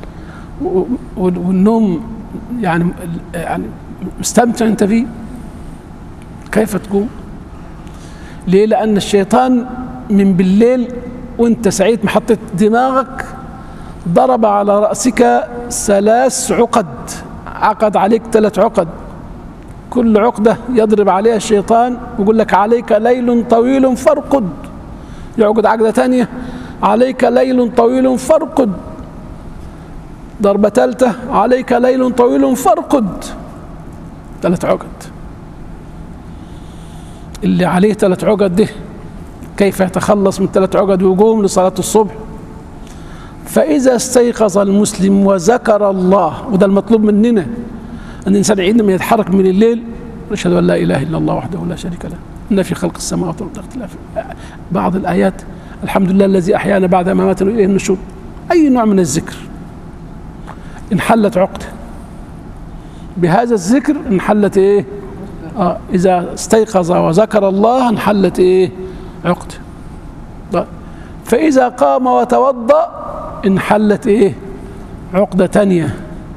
والنوم يعني يعني مستمتع أنت فيه، كيف تقوم؟ ليه؟ لأن الشيطان من بالليل وأنت سعيد ما حطيت دماغك ضرب على رأسك ثلاث عقد، عقد عليك ثلاث عقد، كل عقدة يضرب عليها الشيطان ويقول لك عليك ليل طويل فارقد، يعقد عقدة ثانية عليك ليل طويل فارقد، ضربة ثالثة عليك ليل طويل فارقد، ثلاث عقد. اللي عليه ثلاث عقد ده كيف يتخلص من ثلاث عقد ويقوم لصلاة الصبح؟ فإذا استيقظ المسلم وذكر الله، وده المطلوب مننا، أن الإنسان عندما يتحرك من الليل يشهد أن لا إله إلا الله وحده لا شريك له، إن في خلق السماوات والأرض اختلاف. بعض الآيات الحمد لله الذي أحيانا بعد ما ماتنا إليه النشور، أي نوع من الذكر انحلت عقده. بهذا الذكر انحلت إيه؟ آه إذا استيقظ وذكر الله انحلت إيه؟ عقده. طيب. فإذا قام وتوضأ انحلت إيه؟ عقدة تانية.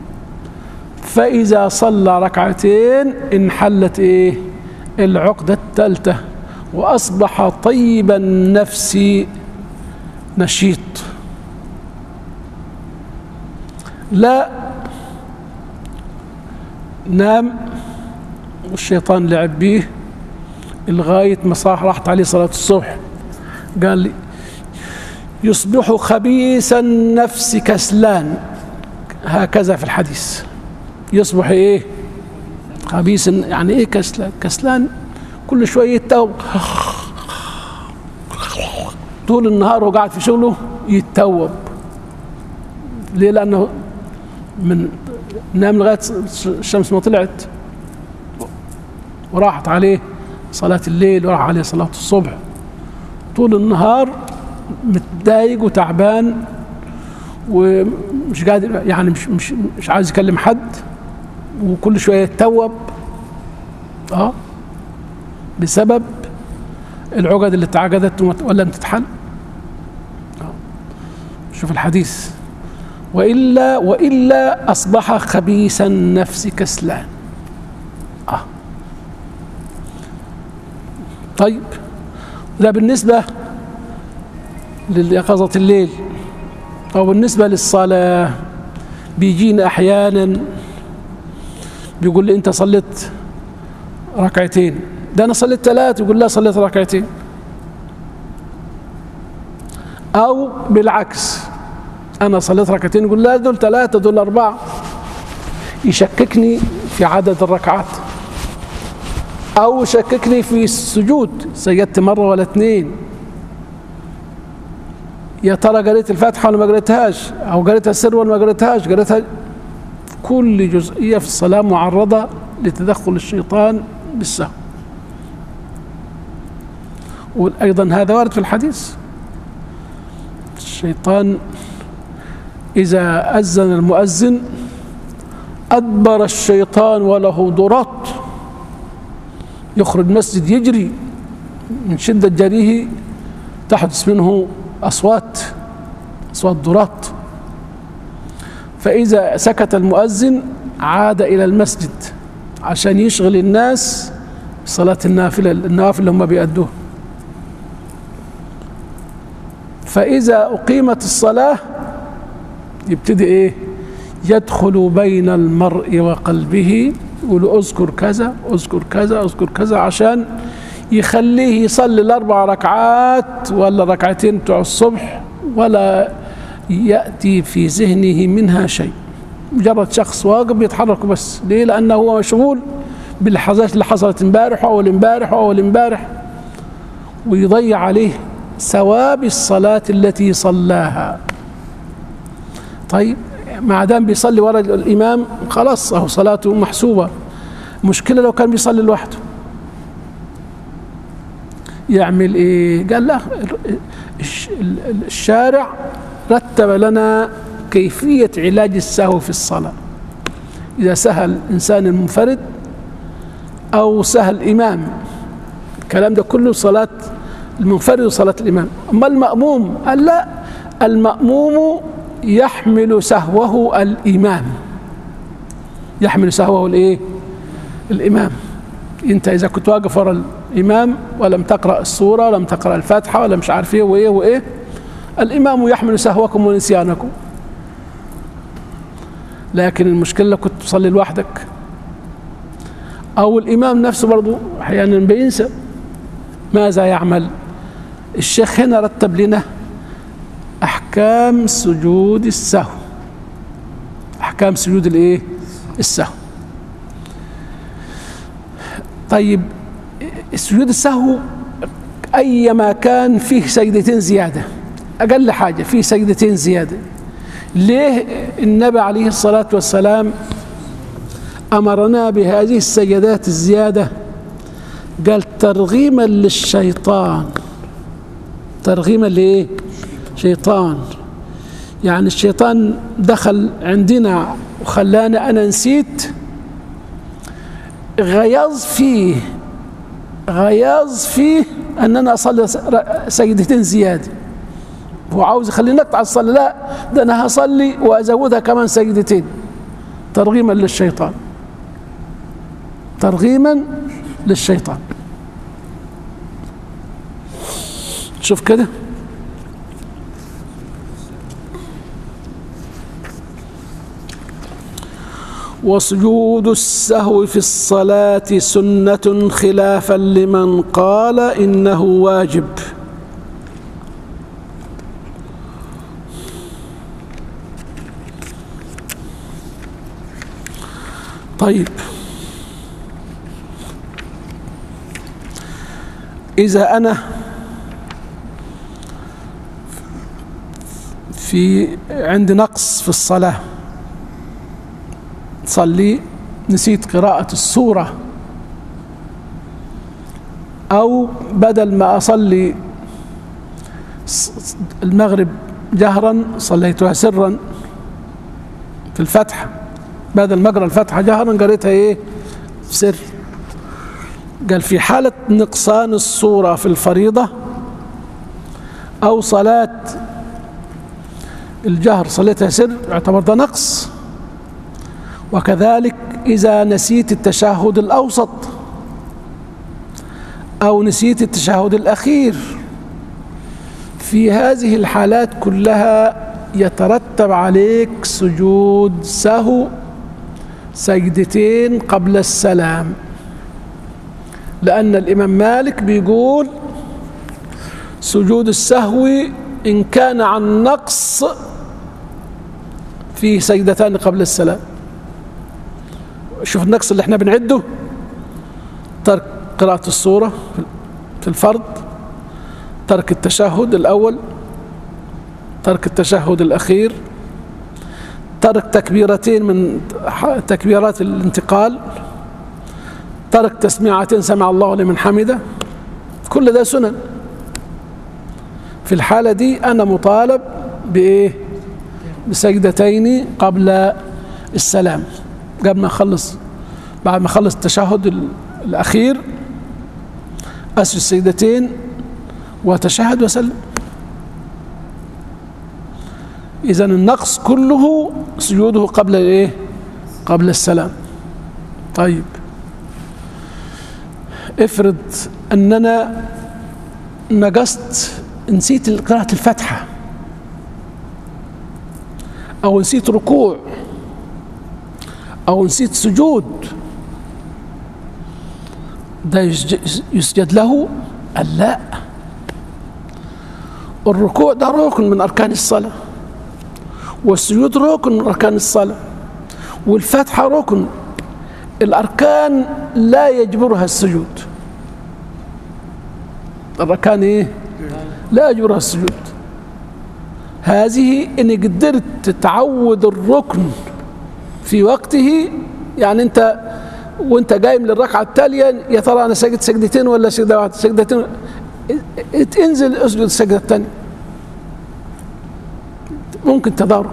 فإذا صلى ركعتين انحلت إيه؟ العقدة الثالثة، وأصبح طيب النفس نشيط. لا نام والشيطان لعب بيه لغاية ما صاح راحت عليه صلاة الصبح، قال لي يصبح خبيث النفس كسلان، هكذا في الحديث. يصبح ايه؟ خبيث، يعني ايه كسلان؟ كسلان كل شويه يتوب، طول النهار هو قاعد في شغله يتوب. ليه؟ لانه من نام لغايه الشمس ما طلعت وراحت عليه صلاه الليل وراح عليه صلاه الصبح، طول النهار متضايق وتعبان ومش قادر، يعني مش مش مش عايز يكلم حد، وكل شويه يتوب اه بسبب العقد اللي اتعقدت ولم تتحل. آه. شوف الحديث، والا والا اصبح خبيث النفس كسلان. اه طيب، ده بالنسبه ليقظة الليل. أو بالنسبة للصلاة، بيجينا أحيانا بيقول لي أنت صليت ركعتين، ده أنا صليت ثلاث، يقول لا صليت ركعتين. أو بالعكس، أنا صليت ركعتين يقول لا دول ثلاثة دول أربعة، يشككني في عدد الركعات. أو يشككني في السجود، سجدت مرة ولا اثنين، يا ترى قريت الفاتحة ولا ما قريتهاش، أو قريتها سر ولا ما قريتهاش، قريتها. كل جزئية في الصلاة معرضة لتدخل الشيطان بالسهو. وأيضا هذا وارد في الحديث، الشيطان إذا أذن المؤذن أدبر الشيطان وله ضرات، يخرج المسجد يجري، من شدة جريه تحدث منه أصوات أصوات ضرات. فإذا سكت المؤذن عاد إلى المسجد عشان يشغل الناس بصلاة النافلة، النوافل اللي هم بيأدوها. فإذا أقيمت الصلاة يبتدي إيه؟ يدخل بين المرء وقلبه، يقول أذكر كذا أذكر كذا أذكر كذا، عشان يخليه يصلي الأربع ركعات ولا ركعتين بتوع الصبح ولا يأتي في ذهنه منها شيء. مجرد شخص واقف يتحرك بس. ليه؟ لأنه هو مشغول باللحظات اللي حصلت امبارح وأول امبارح وأول امبارح، ويضيع عليه ثواب الصلاة التي صلاها. طيب، ما دام بيصلي وراء الإمام خلاص أهو صلاته محسوبة. مشكلة لو كان بيصلي لوحده، يعمل ايه؟ قال لا، الشارع رتب لنا كيفية علاج السهو في الصلاة. إذا سهى الإنسان المنفرد أو سهى الإمام، الكلام ده كله صلاة المنفرد وصلاة الإمام. أما المأموم قال لا، المأموم يحمل سهوه الإمام، يحمل سهوه الإيه؟ الإمام. أنت إذا كنت واقف وراء الإمام ولم تقرأ السورة ولم تقرأ الفاتحة ولا مش عارف إيه وإيه وإيه، الإمام يحمل سهوكم ونسيانكم. لكن المشكلة لو كنت تصلي لوحدك أو الإمام نفسه برضو أحيانا بينسى، ماذا يعمل؟ الشيخ هنا رتب لنا أحكام سجود السهو، أحكام سجود الإيه؟ السهو. طيب، السجود السهو أيما كان فيه سجدتين زيادة، أقل حاجة فيه سجدتين زيادة. ليه النبي عليه الصلاة والسلام أمرنا بهذه ترغيما لإيه؟ شيطان. يعني الشيطان دخل عندنا وخلاني أنا نسيت، غيظ فيه غيظ فيه أن أنا أصلي سجدتين زيادة، هو عاوز يخليني أقطع الصلاة، لا ده أنا هصلي وأزودها كمان سجدتين، ترغيما للشيطان، ترغيما للشيطان. شوف كده، وسجود السهو في الصلاة سنة خلافا لمن قال إنه واجب. طيب، إذا أنا في عندي نقص في الصلاة، صلي نسيت قراءة السورة، أو بدل ما أصلي المغرب جهرا صليتها سرا في الفتحة، بدل ما أقرأ الفتحة جهرا قريتها إيه؟ سر. قال في حالة نقصان السورة في الفريضة أو صلاة الجهر صليتها سر يعتبر ده نقص. وكذلك إذا نسيت التشهد الأوسط أو نسيت التشهد الأخير، في هذه الحالات كلها يترتب عليك سجود سهو سجدتين قبل السلام، لأن الإمام مالك بيقول سجود السهو إن كان عن نقص في سجدتان قبل السلام. شوف النقص اللي احنا بنعده: ترك قراءة السورة في الفرض، ترك التشهد الأول، ترك التشهد الأخير، ترك تكبيرتين من تكبيرات الانتقال، ترك تسميعتين سمع الله لمن حمده، كل ده سنن. في الحالة دي أنا مطالب بإيه؟ بسجدتين قبل السلام، قبل ما أخلص، بعد ما أخلص التشهد الأخير أسجد سجدتين وأتشهد وأسلم. إذن النقص كله سجوده قبل الإيه؟ قبل السلام. طيب، افرض أننا نقصت، نسيت قراءة الفاتحة أو نسيت ركوع أو نسيت سجود، ده يسجد له؟ لا، الركوع ده ركن من أركان الصلاة، والسجود ركن من أركان الصلاة، والفتحة ركن. الأركان لا يجبرها السجود، الأركان إيه؟ لا يجبرها السجود. هذه إن قدرت تعود الركن في وقته، يعني أنت وأنت قايم للركعة التالية يا ترى أنا سجدت سجدتين ولا سجدة واحدة، سجدتين، انزل اسجد السجدة الثانية، ممكن تدارك.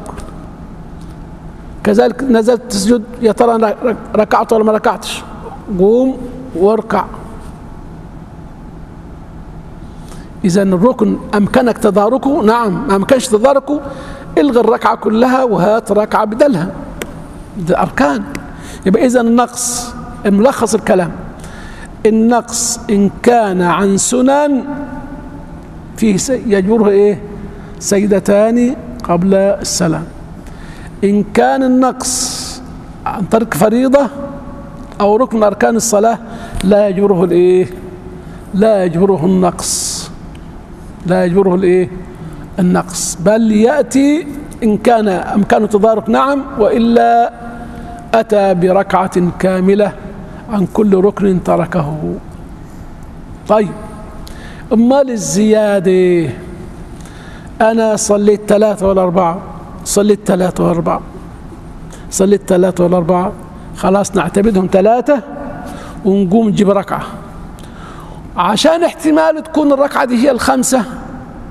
كذلك نزلت تسجد يا ترى أنا ركعت ولا ما ركعتش، قوم واركع. إذا الركن أمكنك تداركه، نعم. ما أمكنش تداركه الغي الركعة كلها وهات ركعة بدلها، ده أركان. يبقى إذا النقص، ملخص الكلام، النقص إن كان عن سنن فيه يجبره إيه؟ سجدتان قبل السلام. إن كان النقص عن ترك فريضة أو ركن من أركان الصلاة لا يجبره الإيه؟ لا يجبره النقص، لا يجبره الإيه؟ النقص، بل يأتي إن كان أمكانه تدارك نعم، وإلا أتى بركعة كاملة عن كل ركن تركه. طيب، أمال الزيادة، أنا صليت ثلاثة ولا أربعة، صليت ثلاثة ولا أربعة، صليت ثلاثة ولا أربعة، خلاص نعتبرهم ثلاثة ونقوم نجيب ركعة، عشان احتمال تكون الركعة دي هي الخمسة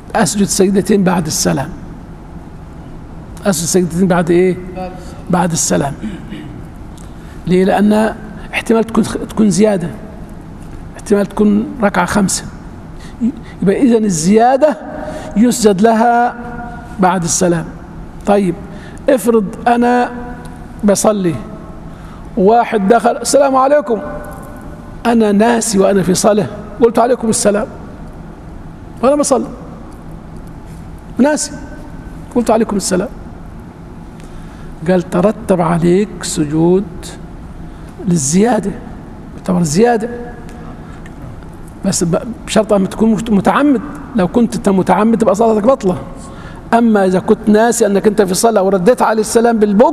أسجد سجدتين بعد السلام. أسجد سجدتين بعد إيه؟ بعد السلام. ليه؟ لأن احتمال تكون تكون زيادة، احتمال تكون ركعة خمسة، يبقى إذن الزيادة يسجد لها بعد السلام. طيب افرض أنا بصلي واحد دخل السلام عليكم، أنا ناسي وأنا في صلاة قلت عليكم السلام وأنا بصلي، ناسي قلت عليكم السلام، قال ترتب عليك سجود للزيادة، يعتبر زيادة بس بشرط أن تكون متعمد. لو كنت أنت متعمد تبقى صلاتك بطلة. أما إذا كنت ناسي أنك أنت في صلاة ورديت عليه السلام بالبق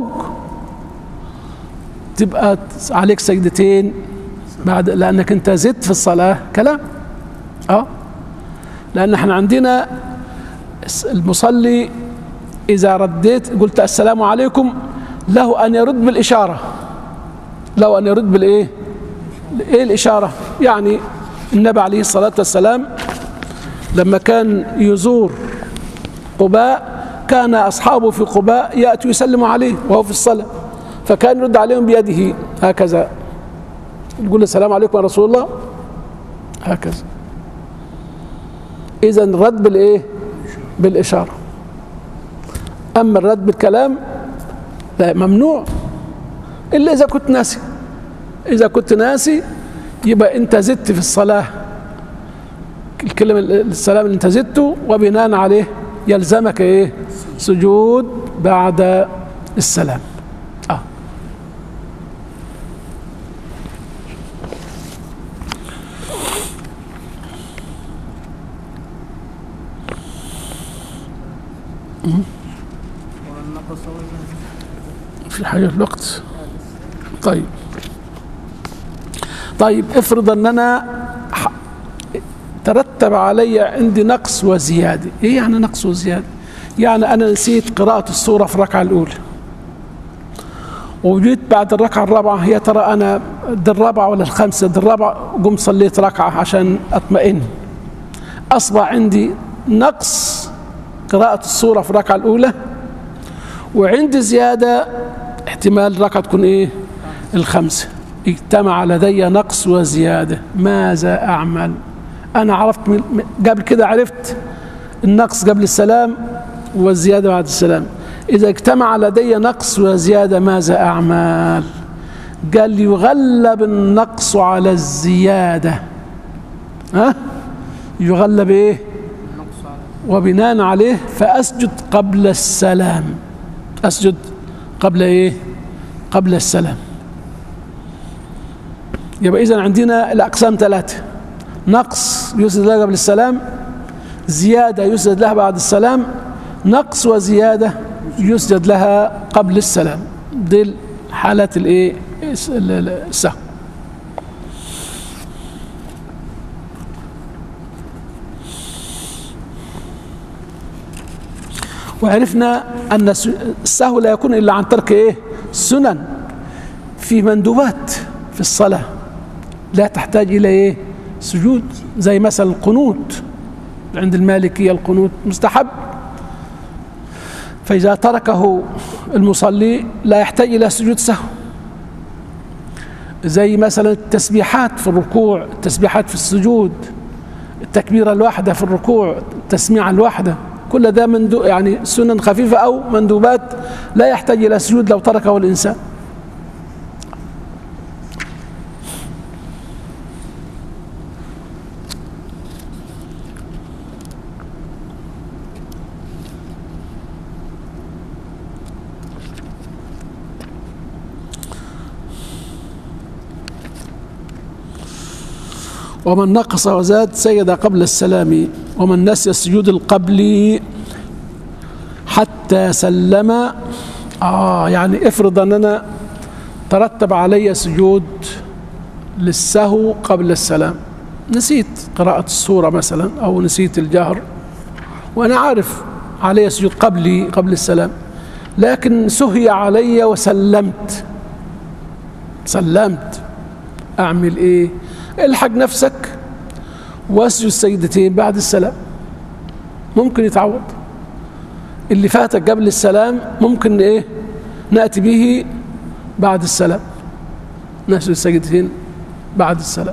تبقى عليك سجدتين بعد، لأنك أنت زدت في الصلاة كلام. أه لأن احنا عندنا المصلي إذا رديت قلت السلام عليكم له أن يرد بالإشارة، له أن يرد بالإيه؟ إيه الإشارة؟ يعني النبي عليه الصلاة والسلام لما كان يزور قباء كان أصحابه في قباء يأتوا يسلموا عليه وهو في الصلاة، فكان يرد عليهم بيده هكذا، يقول السلام عليكم يا رسول الله هكذا. إذا الرد بالإيه؟ بالإشارة. أما الرد بالكلام لا، ممنوع إلا إذا كنت ناسي. إذا كنت ناسي يبقى أنت زدت في الصلاة الكلمة السلام اللي أنت زدته، وبناء عليه يلزمك إيه؟ سجود بعد السلام. آه. في حاجة الوقت. طيب طيب افرض ان انا ترتب علي عندي نقص وزيادة. ايه يعني نقص وزيادة؟ يعني انا نسيت قراءة السورة في الركعة الاولى وجيت بعد الركعة الرابعة، يا ترى انا دي الرابعة ولا الخامسة؟ دي الرابعة، قمت صليت ركعة عشان اطمئن، اصبح عندي نقص قراءة السورة في الركعة الاولى وعندي زيادة احتمال ركعة تكون ايه؟ الخمسة. اجتمع لدي نقص وزيادة، ماذا أعمل؟ أنا عرفت قبل كده، عرفت النقص قبل السلام والزيادة بعد السلام. إذا اجتمع لدي نقص وزيادة ماذا أعمل؟ قال يغلب النقص على الزيادة. ها؟ يغلب إيه؟ وبناء عليه فأسجد قبل السلام. أسجد قبل إيه؟ قبل السلام. يبقى إذن عندنا الأقسام ثلاثة: نقص يسجد لها قبل السلام، زيادة يسجد لها بعد السلام، نقص وزيادة يسجد لها قبل السلام. دي حالات الإيه؟ السهو. وعرفنا أن السهو لا يكون إلا عن ترك إيه؟ السنن. في مندوبات في الصلاة لا تحتاج إلى إيه؟ سجود، زي مثلا القنوت عند المالكية، القنوت مستحب، فإذا تركه المصلي لا يحتاج إلى سجود سهو. زي مثلا التسبيحات في الركوع، التسبيحات في السجود، التكبيرة الواحدة في الركوع، التسميعة الواحدة، كل ده مندوب يعني سنن خفيفة أو مندوبات لا يحتاج إلى سجود لو تركه الإنسان. ومن نقص وزاد سجد قبل السلام، ومن نسي السجود القبلي حتى سلم. آه يعني افرض أن أنا ترتب علي سجود للسهو قبل السلام، نسيت قراءة السورة مثلا أو نسيت الجهر، وأنا عارف علي سجود قبلي قبل السلام، لكن سهي علي وسلمت سلمت أعمل إيه؟ الحق نفسك واسجد سجدتين بعد السلام، ممكن يتعوض. اللي فاتك قبل السلام ممكن ايه نأتي به بعد السلام، نسجد السجدتين بعد السلام.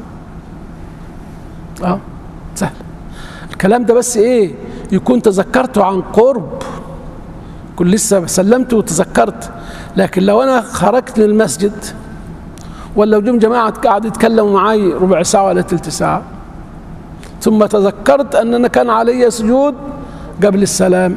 اه سهل الكلام ده، بس ايه يكون تذكرته عن قرب، كل لسه سلمت وتذكرت. لكن لو انا خرجت من المسجد ولا جم جماعه قاعد يتكلموا معي ربع ساعه ولا ثلث ساعه ثم تذكرت ان انا كان علي سجود قبل السلام،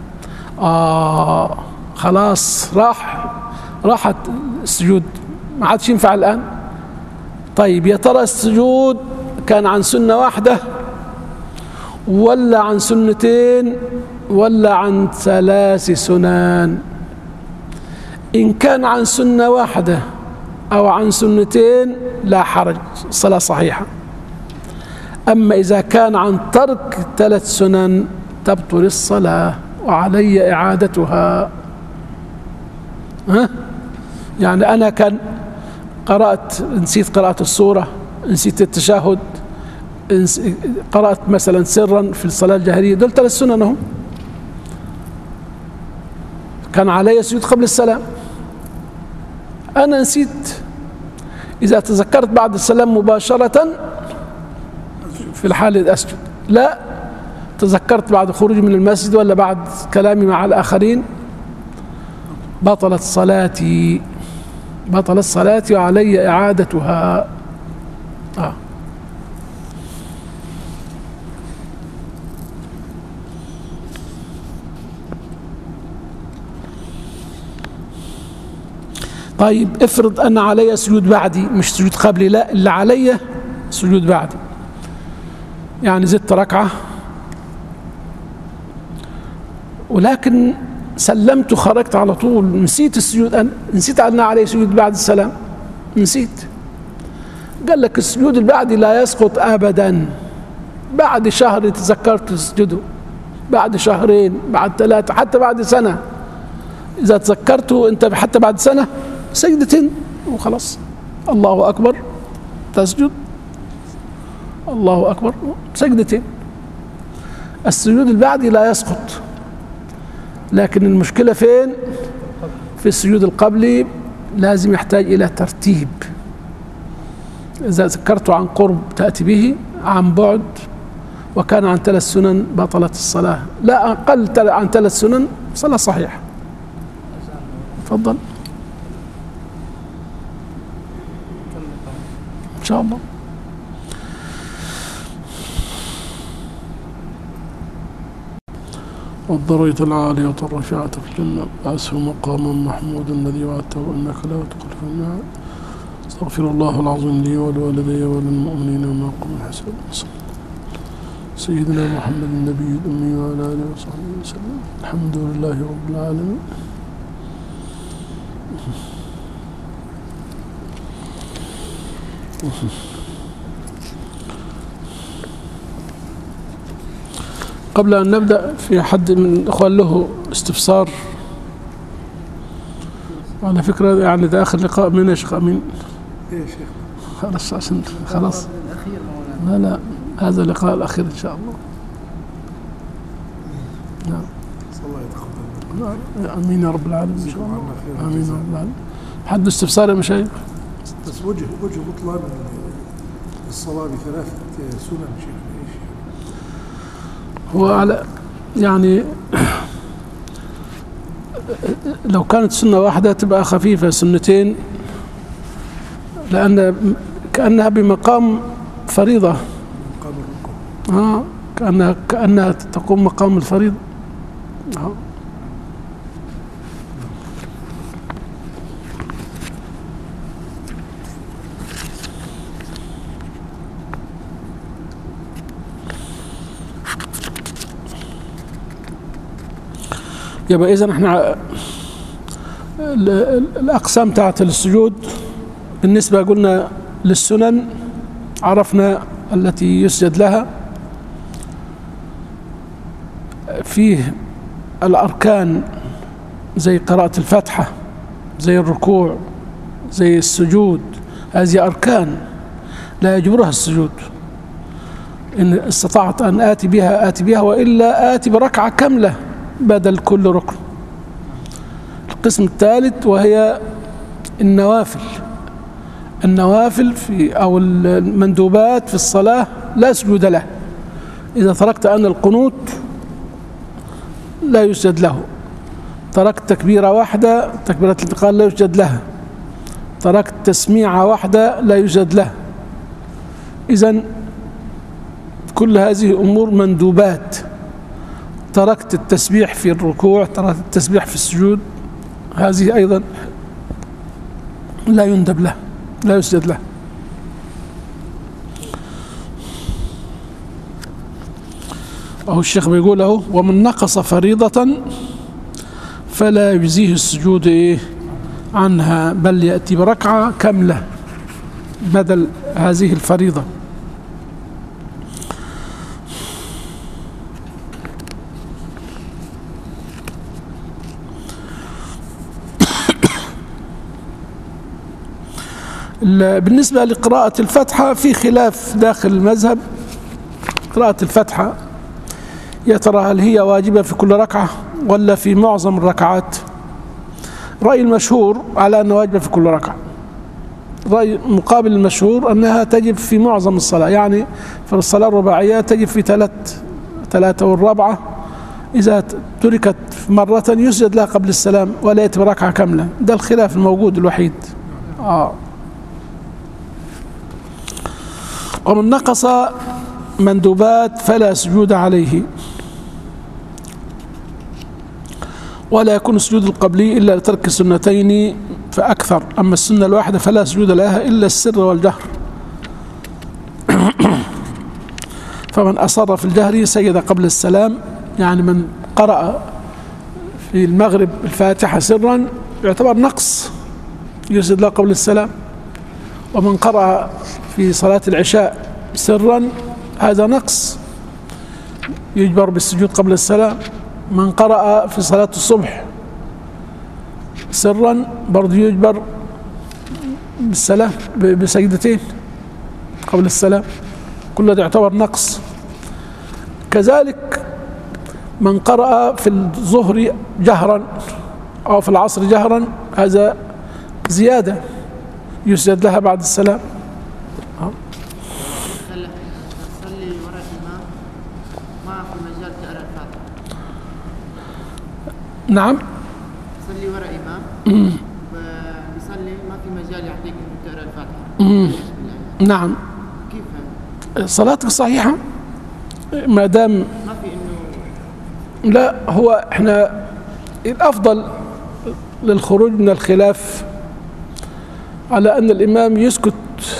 اه خلاص راح راحت السجود، ما عادش ينفع الان. طيب يا ترى السجود كان عن سنه واحده ولا عن سنتين ولا عن ثلاث سنن؟ إن كان عن سنة واحدة أو عن سنتين لا حرج، الصلاة صحيحة. أما إذا كان عن ترك ثلاث سنن تبطل الصلاة وعلي إعادتها. ها؟ يعني أنا كان قرأت نسيت قراءة السورة، نسيت التشهد، قرأت مثلا سرا في الصلاة الجهرية، دول ثلاث سنن هم، كان علي سجود قبل السلام، أنا نسيت. إذا تذكرت بعد السلام مباشرة في الحالة أسجد، لا تذكرت بعد خروجي من المسجد ولا بعد كلامي مع الآخرين بطلت صلاتي، بطلت صلاتي وعلي إعادتها. آه. طيب افرض أن علي سجود بعدي مش سجود قبلي، لا اللي علي سجود بعدي، يعني زدت ركعة ولكن سلمت وخرجت على طول، نسيت السجود، أنا نسيت أن علي سجود بعد السلام، نسيت. قال لك السجود البعدي لا يسقط أبدا، بعد شهر تذكرت تسجده، بعد شهرين، بعد ثلاثة، حتى بعد سنة إذا تذكرته أنت حتى بعد سنة سجدتين وخلاص، الله أكبر تسجد، الله أكبر سجدتين. السجود البعدي لا يسقط، لكن المشكلة فين؟ في السجود القبلي، لازم يحتاج إلى ترتيب. إذا ذكرته عن قرب تأتي به، عن بعد وكان عن ثلاث سنن بطلت الصلاة، لا أقل عن ثلاث سنن صلاة صحيحة. تفضل إن شاء الله. والدرجة العالية الرفيعة في الجنة بعثه مقاما محمودا الذي وعدته إنك لا تخلف الميعاد. استغفر الله العظيم لي ولوالدي وللمؤمنين وما قم الحساب. سيدنا محمد النبي الأمي وعلى آله وصحبه وسلم. الحمد لله رب العالمين. قبل أن نبدأ، في حد من الإخوان له استفسار؟ على فكرة يعني ده آخر لقاء من يا شيخ أمين. ايه يا شيخ؟ خلاص عشان خلاص. لا لا هذا اللقاء الأخير إن شاء الله. نعم. الله يتقبل. آمين يا رب العالمين إن شاء الله. آمين يا رب العالمين. حد استفسار يا مشايخ؟ بس وجه وجه بطلان الصلاة بثلاثة سنن شيخ. هو على يعني لو كانت سنة واحدة تبقى خفيفة، سنتين لأن كأنها بمقام فريضة، مقام الركوع. آه كأنها كأنها تقوم مقام الفريضة. آه. يبقى إذا احنا الأقسام تاعت السجود بالنسبة قلنا للسنن عرفنا التي يسجد لها، فيه الأركان زي قراءة الفاتحة، زي الركوع، زي السجود، هذه أركان لا يجبرها السجود. إن استطعت أن آتي بها آتي بها، وإلا آتي بركعة كاملة بدل كل ركن. القسم الثالث وهي النوافل. النوافل في أو المندوبات في الصلاة لا سجود له. إذا تركت أن القنوت لا يسجد له، تركت تكبيرة واحدة تكبيرة الانتقال لا يسجد لها، تركت تسميعة واحدة لا يسجد لها. إذن كل هذه أمور مندوبات. تركت التسبيح في الركوع، تركت التسبيح في السجود، هذه أيضا لا يندب له، لا يسجد له. أهو الشيخ بيقول أهو: ومن نقص فريضة فلا يجزيه السجود إيه عنها، بل يأتي بركعة كاملة بدل هذه الفريضة. بالنسبة لقراءة الفاتحة في خلاف داخل المذهب. قراءة الفاتحة يا ترى هل هي واجبة في كل ركعة ولا في معظم الركعات؟ رأي المشهور على أنها واجبة في كل ركعة. رأي مقابل المشهور أنها تجب في معظم الصلاة، يعني في الصلاة الرباعية تجب في ثلاث ثلاثة والرابعة إذا تركت مرة يسجد لها قبل السلام ولا يأتي بركعة كاملة. ده الخلاف الموجود الوحيد. آه. ومن نقص مندوبات فلا سجود عليه، ولا يكون السجود القبلي إلا لترك السنتين فأكثر، أما السنة الواحدة فلا سجود لها إلا السر والجهر. فمن أصر في الجهر سجد قبل السلام، يعني من قرأ في المغرب الفاتحة سرا يعتبر نقص يسجد له قبل السلام، ومن قرأ في صلاة العشاء سرا هذا نقص يجبر بالسجود قبل السلام. من قرأ في صلاة الصبح سرا برضه يجبر بالسلام بسجدتين قبل السلام، كل هذا يعتبر نقص. كذلك من قرأ في الظهر جهرا أو في العصر جهرا هذا زيادة يسجد لها بعد السلام. تصلي وراء الإمام ما في مجال تقرأ الفاتحة. نعم. تصلي وراء إمام بيصلي ما في مجال يعطيك إنك تقرأ الفاتحة. نعم. كيف هذا؟ صلاتك صحيحة ما دام ما في إنه لا. هو احنا الأفضل للخروج من الخلاف على أن الإمام يسكت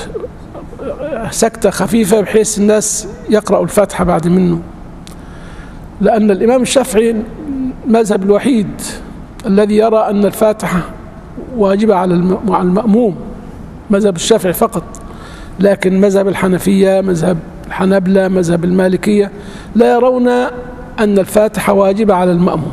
سكتة خفيفة بحيث الناس يقرأوا الفاتحة بعد منه، لأن الإمام الشافعي المذهب الوحيد الذي يرى أن الفاتحة واجبة على المأموم، مذهب الشافعي فقط. لكن مذهب الحنفية، مذهب الحنبلة، مذهب المالكية لا يرون أن الفاتحة واجبة على المأموم،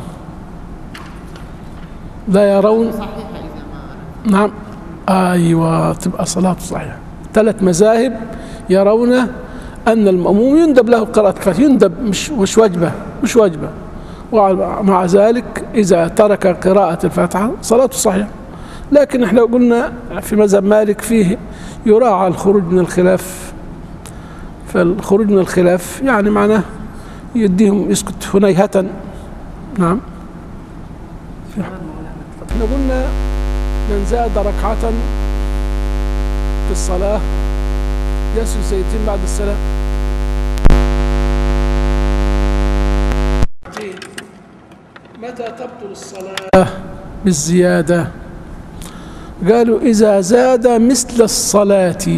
لا يرون. صحيحة إذا ما نعم. أيوة، تبقى صلاة صحيحة. ثلاث مذاهب يرون أن المأموم يندب له قراءة الفاتحة، يندب مش مش واجبة، مش واجبة. ومع ذلك إذا ترك قراءة الفاتحة صلاته صحيحة. لكن احنا قلنا في مذهب مالك فيه يراعى الخروج من الخلاف، فالخروج من الخلاف يعني معناه يديهم يسكت هنيهة. نعم. احنا قلنا من زاد ركعة في الصلاة يسجد سجدتين بعد السلام. متى تبطل الصلاة بالزيادة؟ قالوا إذا زاد مثل الصلاة،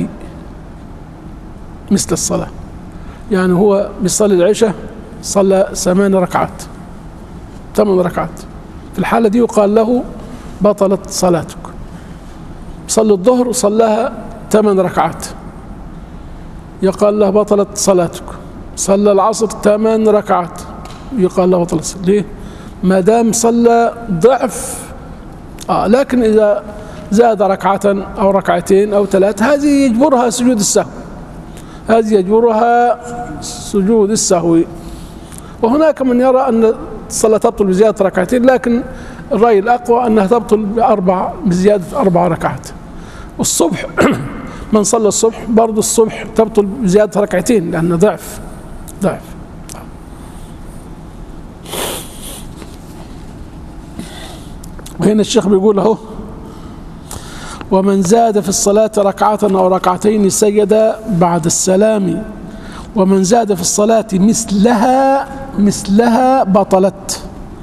مثل الصلاة، يعني هو بيصلي العشاء صلى ثمان ركعات ثمان ركعات، في الحالة دي يقال له بطلت صلاتك. صلى الظهر صلاها ثمان ركعات يقال له بطلت صلاتك. صلى العصر ثمان ركعات يقال له بطلت صلاتك. ليه؟ ما دام صلى ضعف. آه لكن إذا زاد ركعة أو ركعتين أو ثلاث هذه يجبرها سجود السهو، هذه يجبرها سجود السهو. وهناك من يرى أن الصلاة تبطل بزيادة ركعتين، لكن الرأي الأقوى أنها تبطل بأربع بزيادة أربع ركعات. والصبح من صلى الصبح برضو الصبح تبطل بزيادة ركعتين لأنه ضعف ضعف. وهنا الشيخ بيقول اهو: ومن زاد في الصلاة ركعة أو ركعتين سجد بعد السلام، ومن زاد في الصلاة مثلها مثلها بطلت.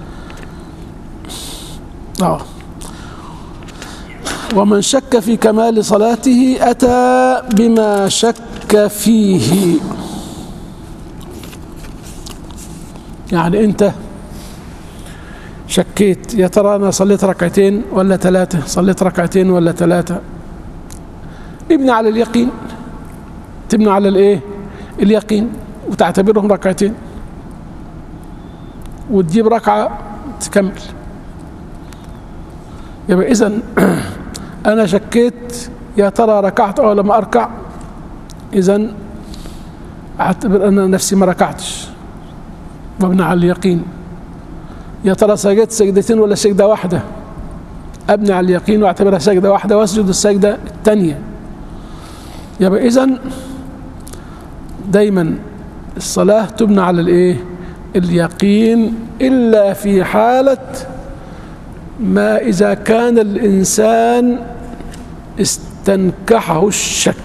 آه. ومن شك في كمال صلاته أتى بما شك فيه. يعني أنت شكيت يا ترى أنا صليت ركعتين ولا ثلاثة، صليت ركعتين ولا ثلاثة، ابني على اليقين، تبني على الإيه؟ اليقين، وتعتبرهم ركعتين وتجيب ركعة تكمل. يبقى إذن أنا شكيت يا ترى ركعت أو لم أركع، إذن أعتبر أن نفسي ما ركعتش وابني على اليقين. يا ترى سجدت سجدتين ولا سجدة واحدة، أبني على اليقين واعتبرها سجدة واحدة واسجد السجدة الثانية. يبقى إذن دايما الصلاة تبنى على الإيه؟ اليقين، إلا في حالة ما إذا كان الإنسان استنكحه الشك.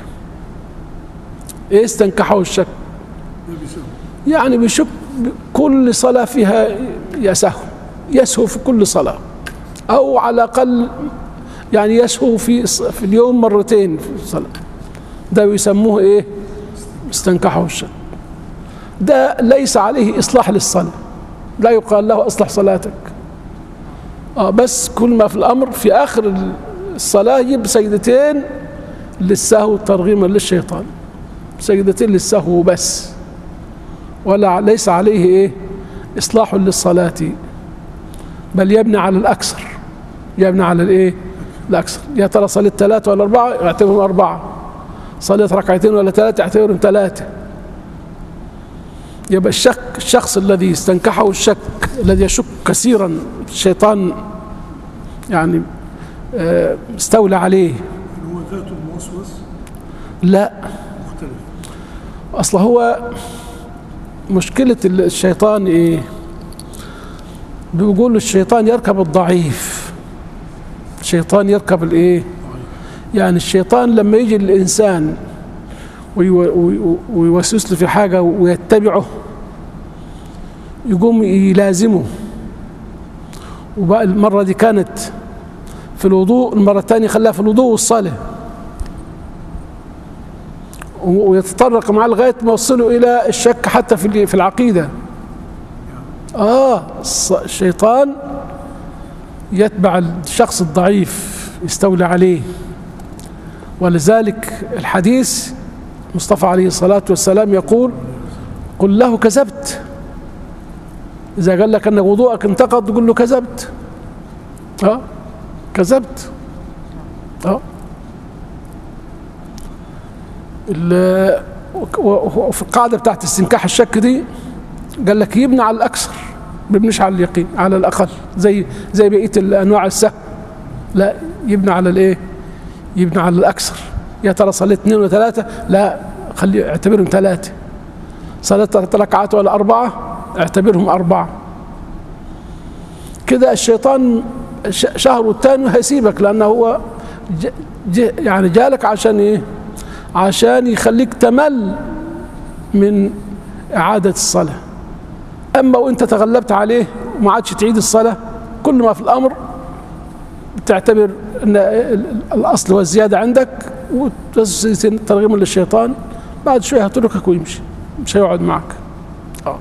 إيه استنكحه الشك؟ يعني بيشك كل صلاة فيها يسهو يسهو في كل صلاة، أو على الأقل يعني يسهو في في اليوم مرتين في الصلاة، ده يسموه إيه؟ استنكحه الشك. ده ليس عليه إصلاح للصلاة، لا يقال له أصلح صلاتك. آه بس كل ما في الأمر في آخر الصلاة يجيب سجدتين للسهو ترغيما للشيطان، سجدتين للسهو بس، ولا ليس عليه إيه؟ إصلاح للصلاة، بل يبني على الأكثر، يبني على الإيه؟ الأكثر. يا ترى صليت ثلاثة ولا أربعة، يعتبرهم أربعة. صليت ركعتين ولا ثلاثة، يعتبرهم ثلاثة. يبقى الشك، الشخص الذي استنكحه الشك، الذي يشك كثيرا، الشيطان يعني استولى عليه. هو ذاته الموسوس؟ لا، مختلف. أصلا هو مشكلة الشيطان إيه؟ بيقول الشيطان يركب الضعيف، الشيطان يركب الإيه؟ يعني الشيطان لما يجي الإنسان ويوسوس له في حاجة ويتبعه يقوم يلازمه. وبقى المرة دي كانت في الوضوء، المرة الثانية خلاها في الوضوء والصلاة، ويتطرق معه لغاية ما يوصله إلى الشك حتى في في العقيدة. آه الشيطان يتبع الشخص الضعيف يستولي عليه. ولذلك الحديث مصطفى عليه الصلاة والسلام يقول: قل له كذبت. إذا قال لك أن وضوءك انتقض تقول له كذبت. آه كذبت. آه وفي القاعدة بتاعت استنكاح الشك دي قال لك يبني على الأكثر، ما يبنيش على اليقين، على الأقل، زي زي بقية الأنواع السهو. لا، يبني على الإيه؟ يبني على الأكثر. يا ترى صليت اثنين ولا ثلاثة؟ لا، خلي اعتبرهم ثلاثة. صليت ثلاث ركعات ولا أربعة؟ اعتبرهم أربعة. كده الشيطان شهر والتاني هيسيبك، لأنه هو ج ج يعني جالك عشان إيه؟ عشان يخليك تمل من إعادة الصلاة. أما وأنت تغلبت عليه وما عادش تعيد الصلاة، كل ما في الأمر تعتبر أن الأصل هو الزيادة عندك وترغيما للشيطان، بعد شوية هتركك ويمشي، مش هيقعد معك. آه.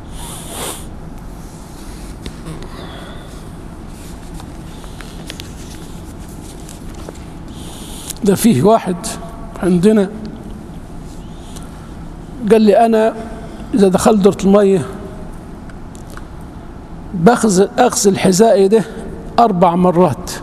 ده فيه واحد عندنا قال لي أنا إذا دخلت دورة المية بغسل أغسل حذائي ده أربع مرات.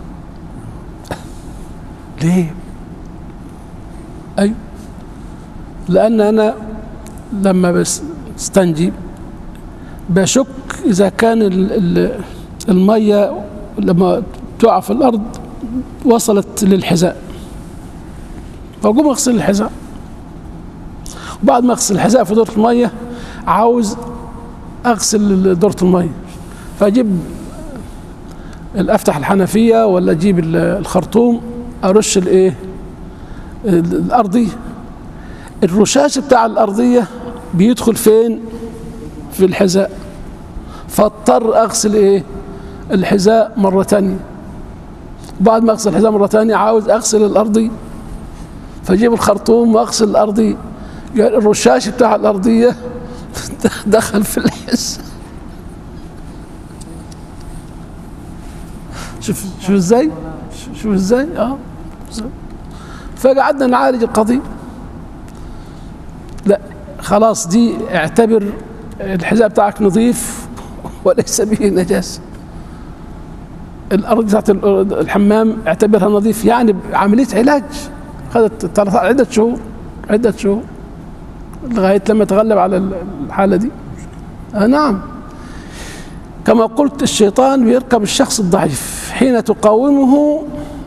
ليه؟ أيوة لأن أنا لما بستنجي بشك إذا كان المية لما تقع في الأرض وصلت للحذاء، فأقوم أغسل الحذاء، وبعد ما أغسل الحذاء في دورة المية عاوز أغسل دورة المية، فأجيب أفتح الحنفية ولا أجيب الخرطوم أرش الإيه الأرضية، الرشاش بتاع الأرضية بيدخل فين؟ في الحذاء، فاضطر أغسل إيه الحذاء مرة تانية، بعد ما أغسل الحذاء مرة تانية عاوز أغسل الأرضية، فأجيب الخرطوم وأغسل الأرضية، يعني الرشاش بتاع الأرضية دخل في الحذاء. شوف شوف ازاي شوف ازاي اه فقعدنا نعالج القضية. لا خلاص دي اعتبر الحذاء بتاعك نظيف وليس به نجاسة، الأرض بتاعت الحمام اعتبرها نظيف، يعني عملية علاج خدت عدة شهور عدة شهور لغاية لما تغلب على الحالة دي. آه نعم، كما قلت الشيطان بيركب الشخص الضعيف حين تقاومه،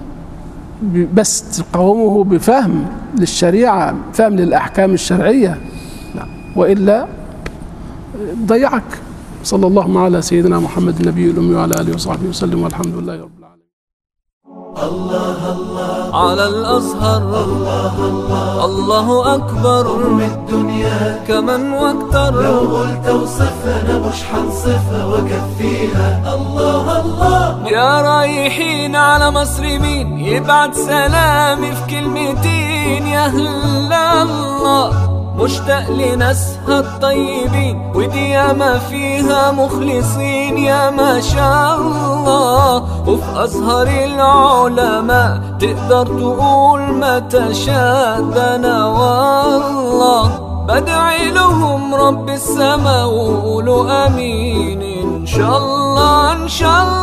بس تقاومه بفهم للشريعة، فهم للأحكام الشرعية، وإلا ضيعك. صلى الله على سيدنا محمد النبي الأمي وعلى آله وصحبه وسلم، والحمد لله رب العالمين. الله الله على الأزهر، الله الله الله أكبر من الدنيا كمن واكتر، لو قلت وصفها أنا مش حنصفها وكفيها. الله الله يا رايحين على مصر مين يبعت سلامي في كلمتين، يا هلا الله مشتاق لناسها الطيبين، ودي ياما فيها مخلصين يا ما شاء الله، وفي أزهر العلماء تقدر تقول ما تشاء، ده أنا والله بدعي لهم رب السما وقولوا آمين إن شاء الله إن شاء الله.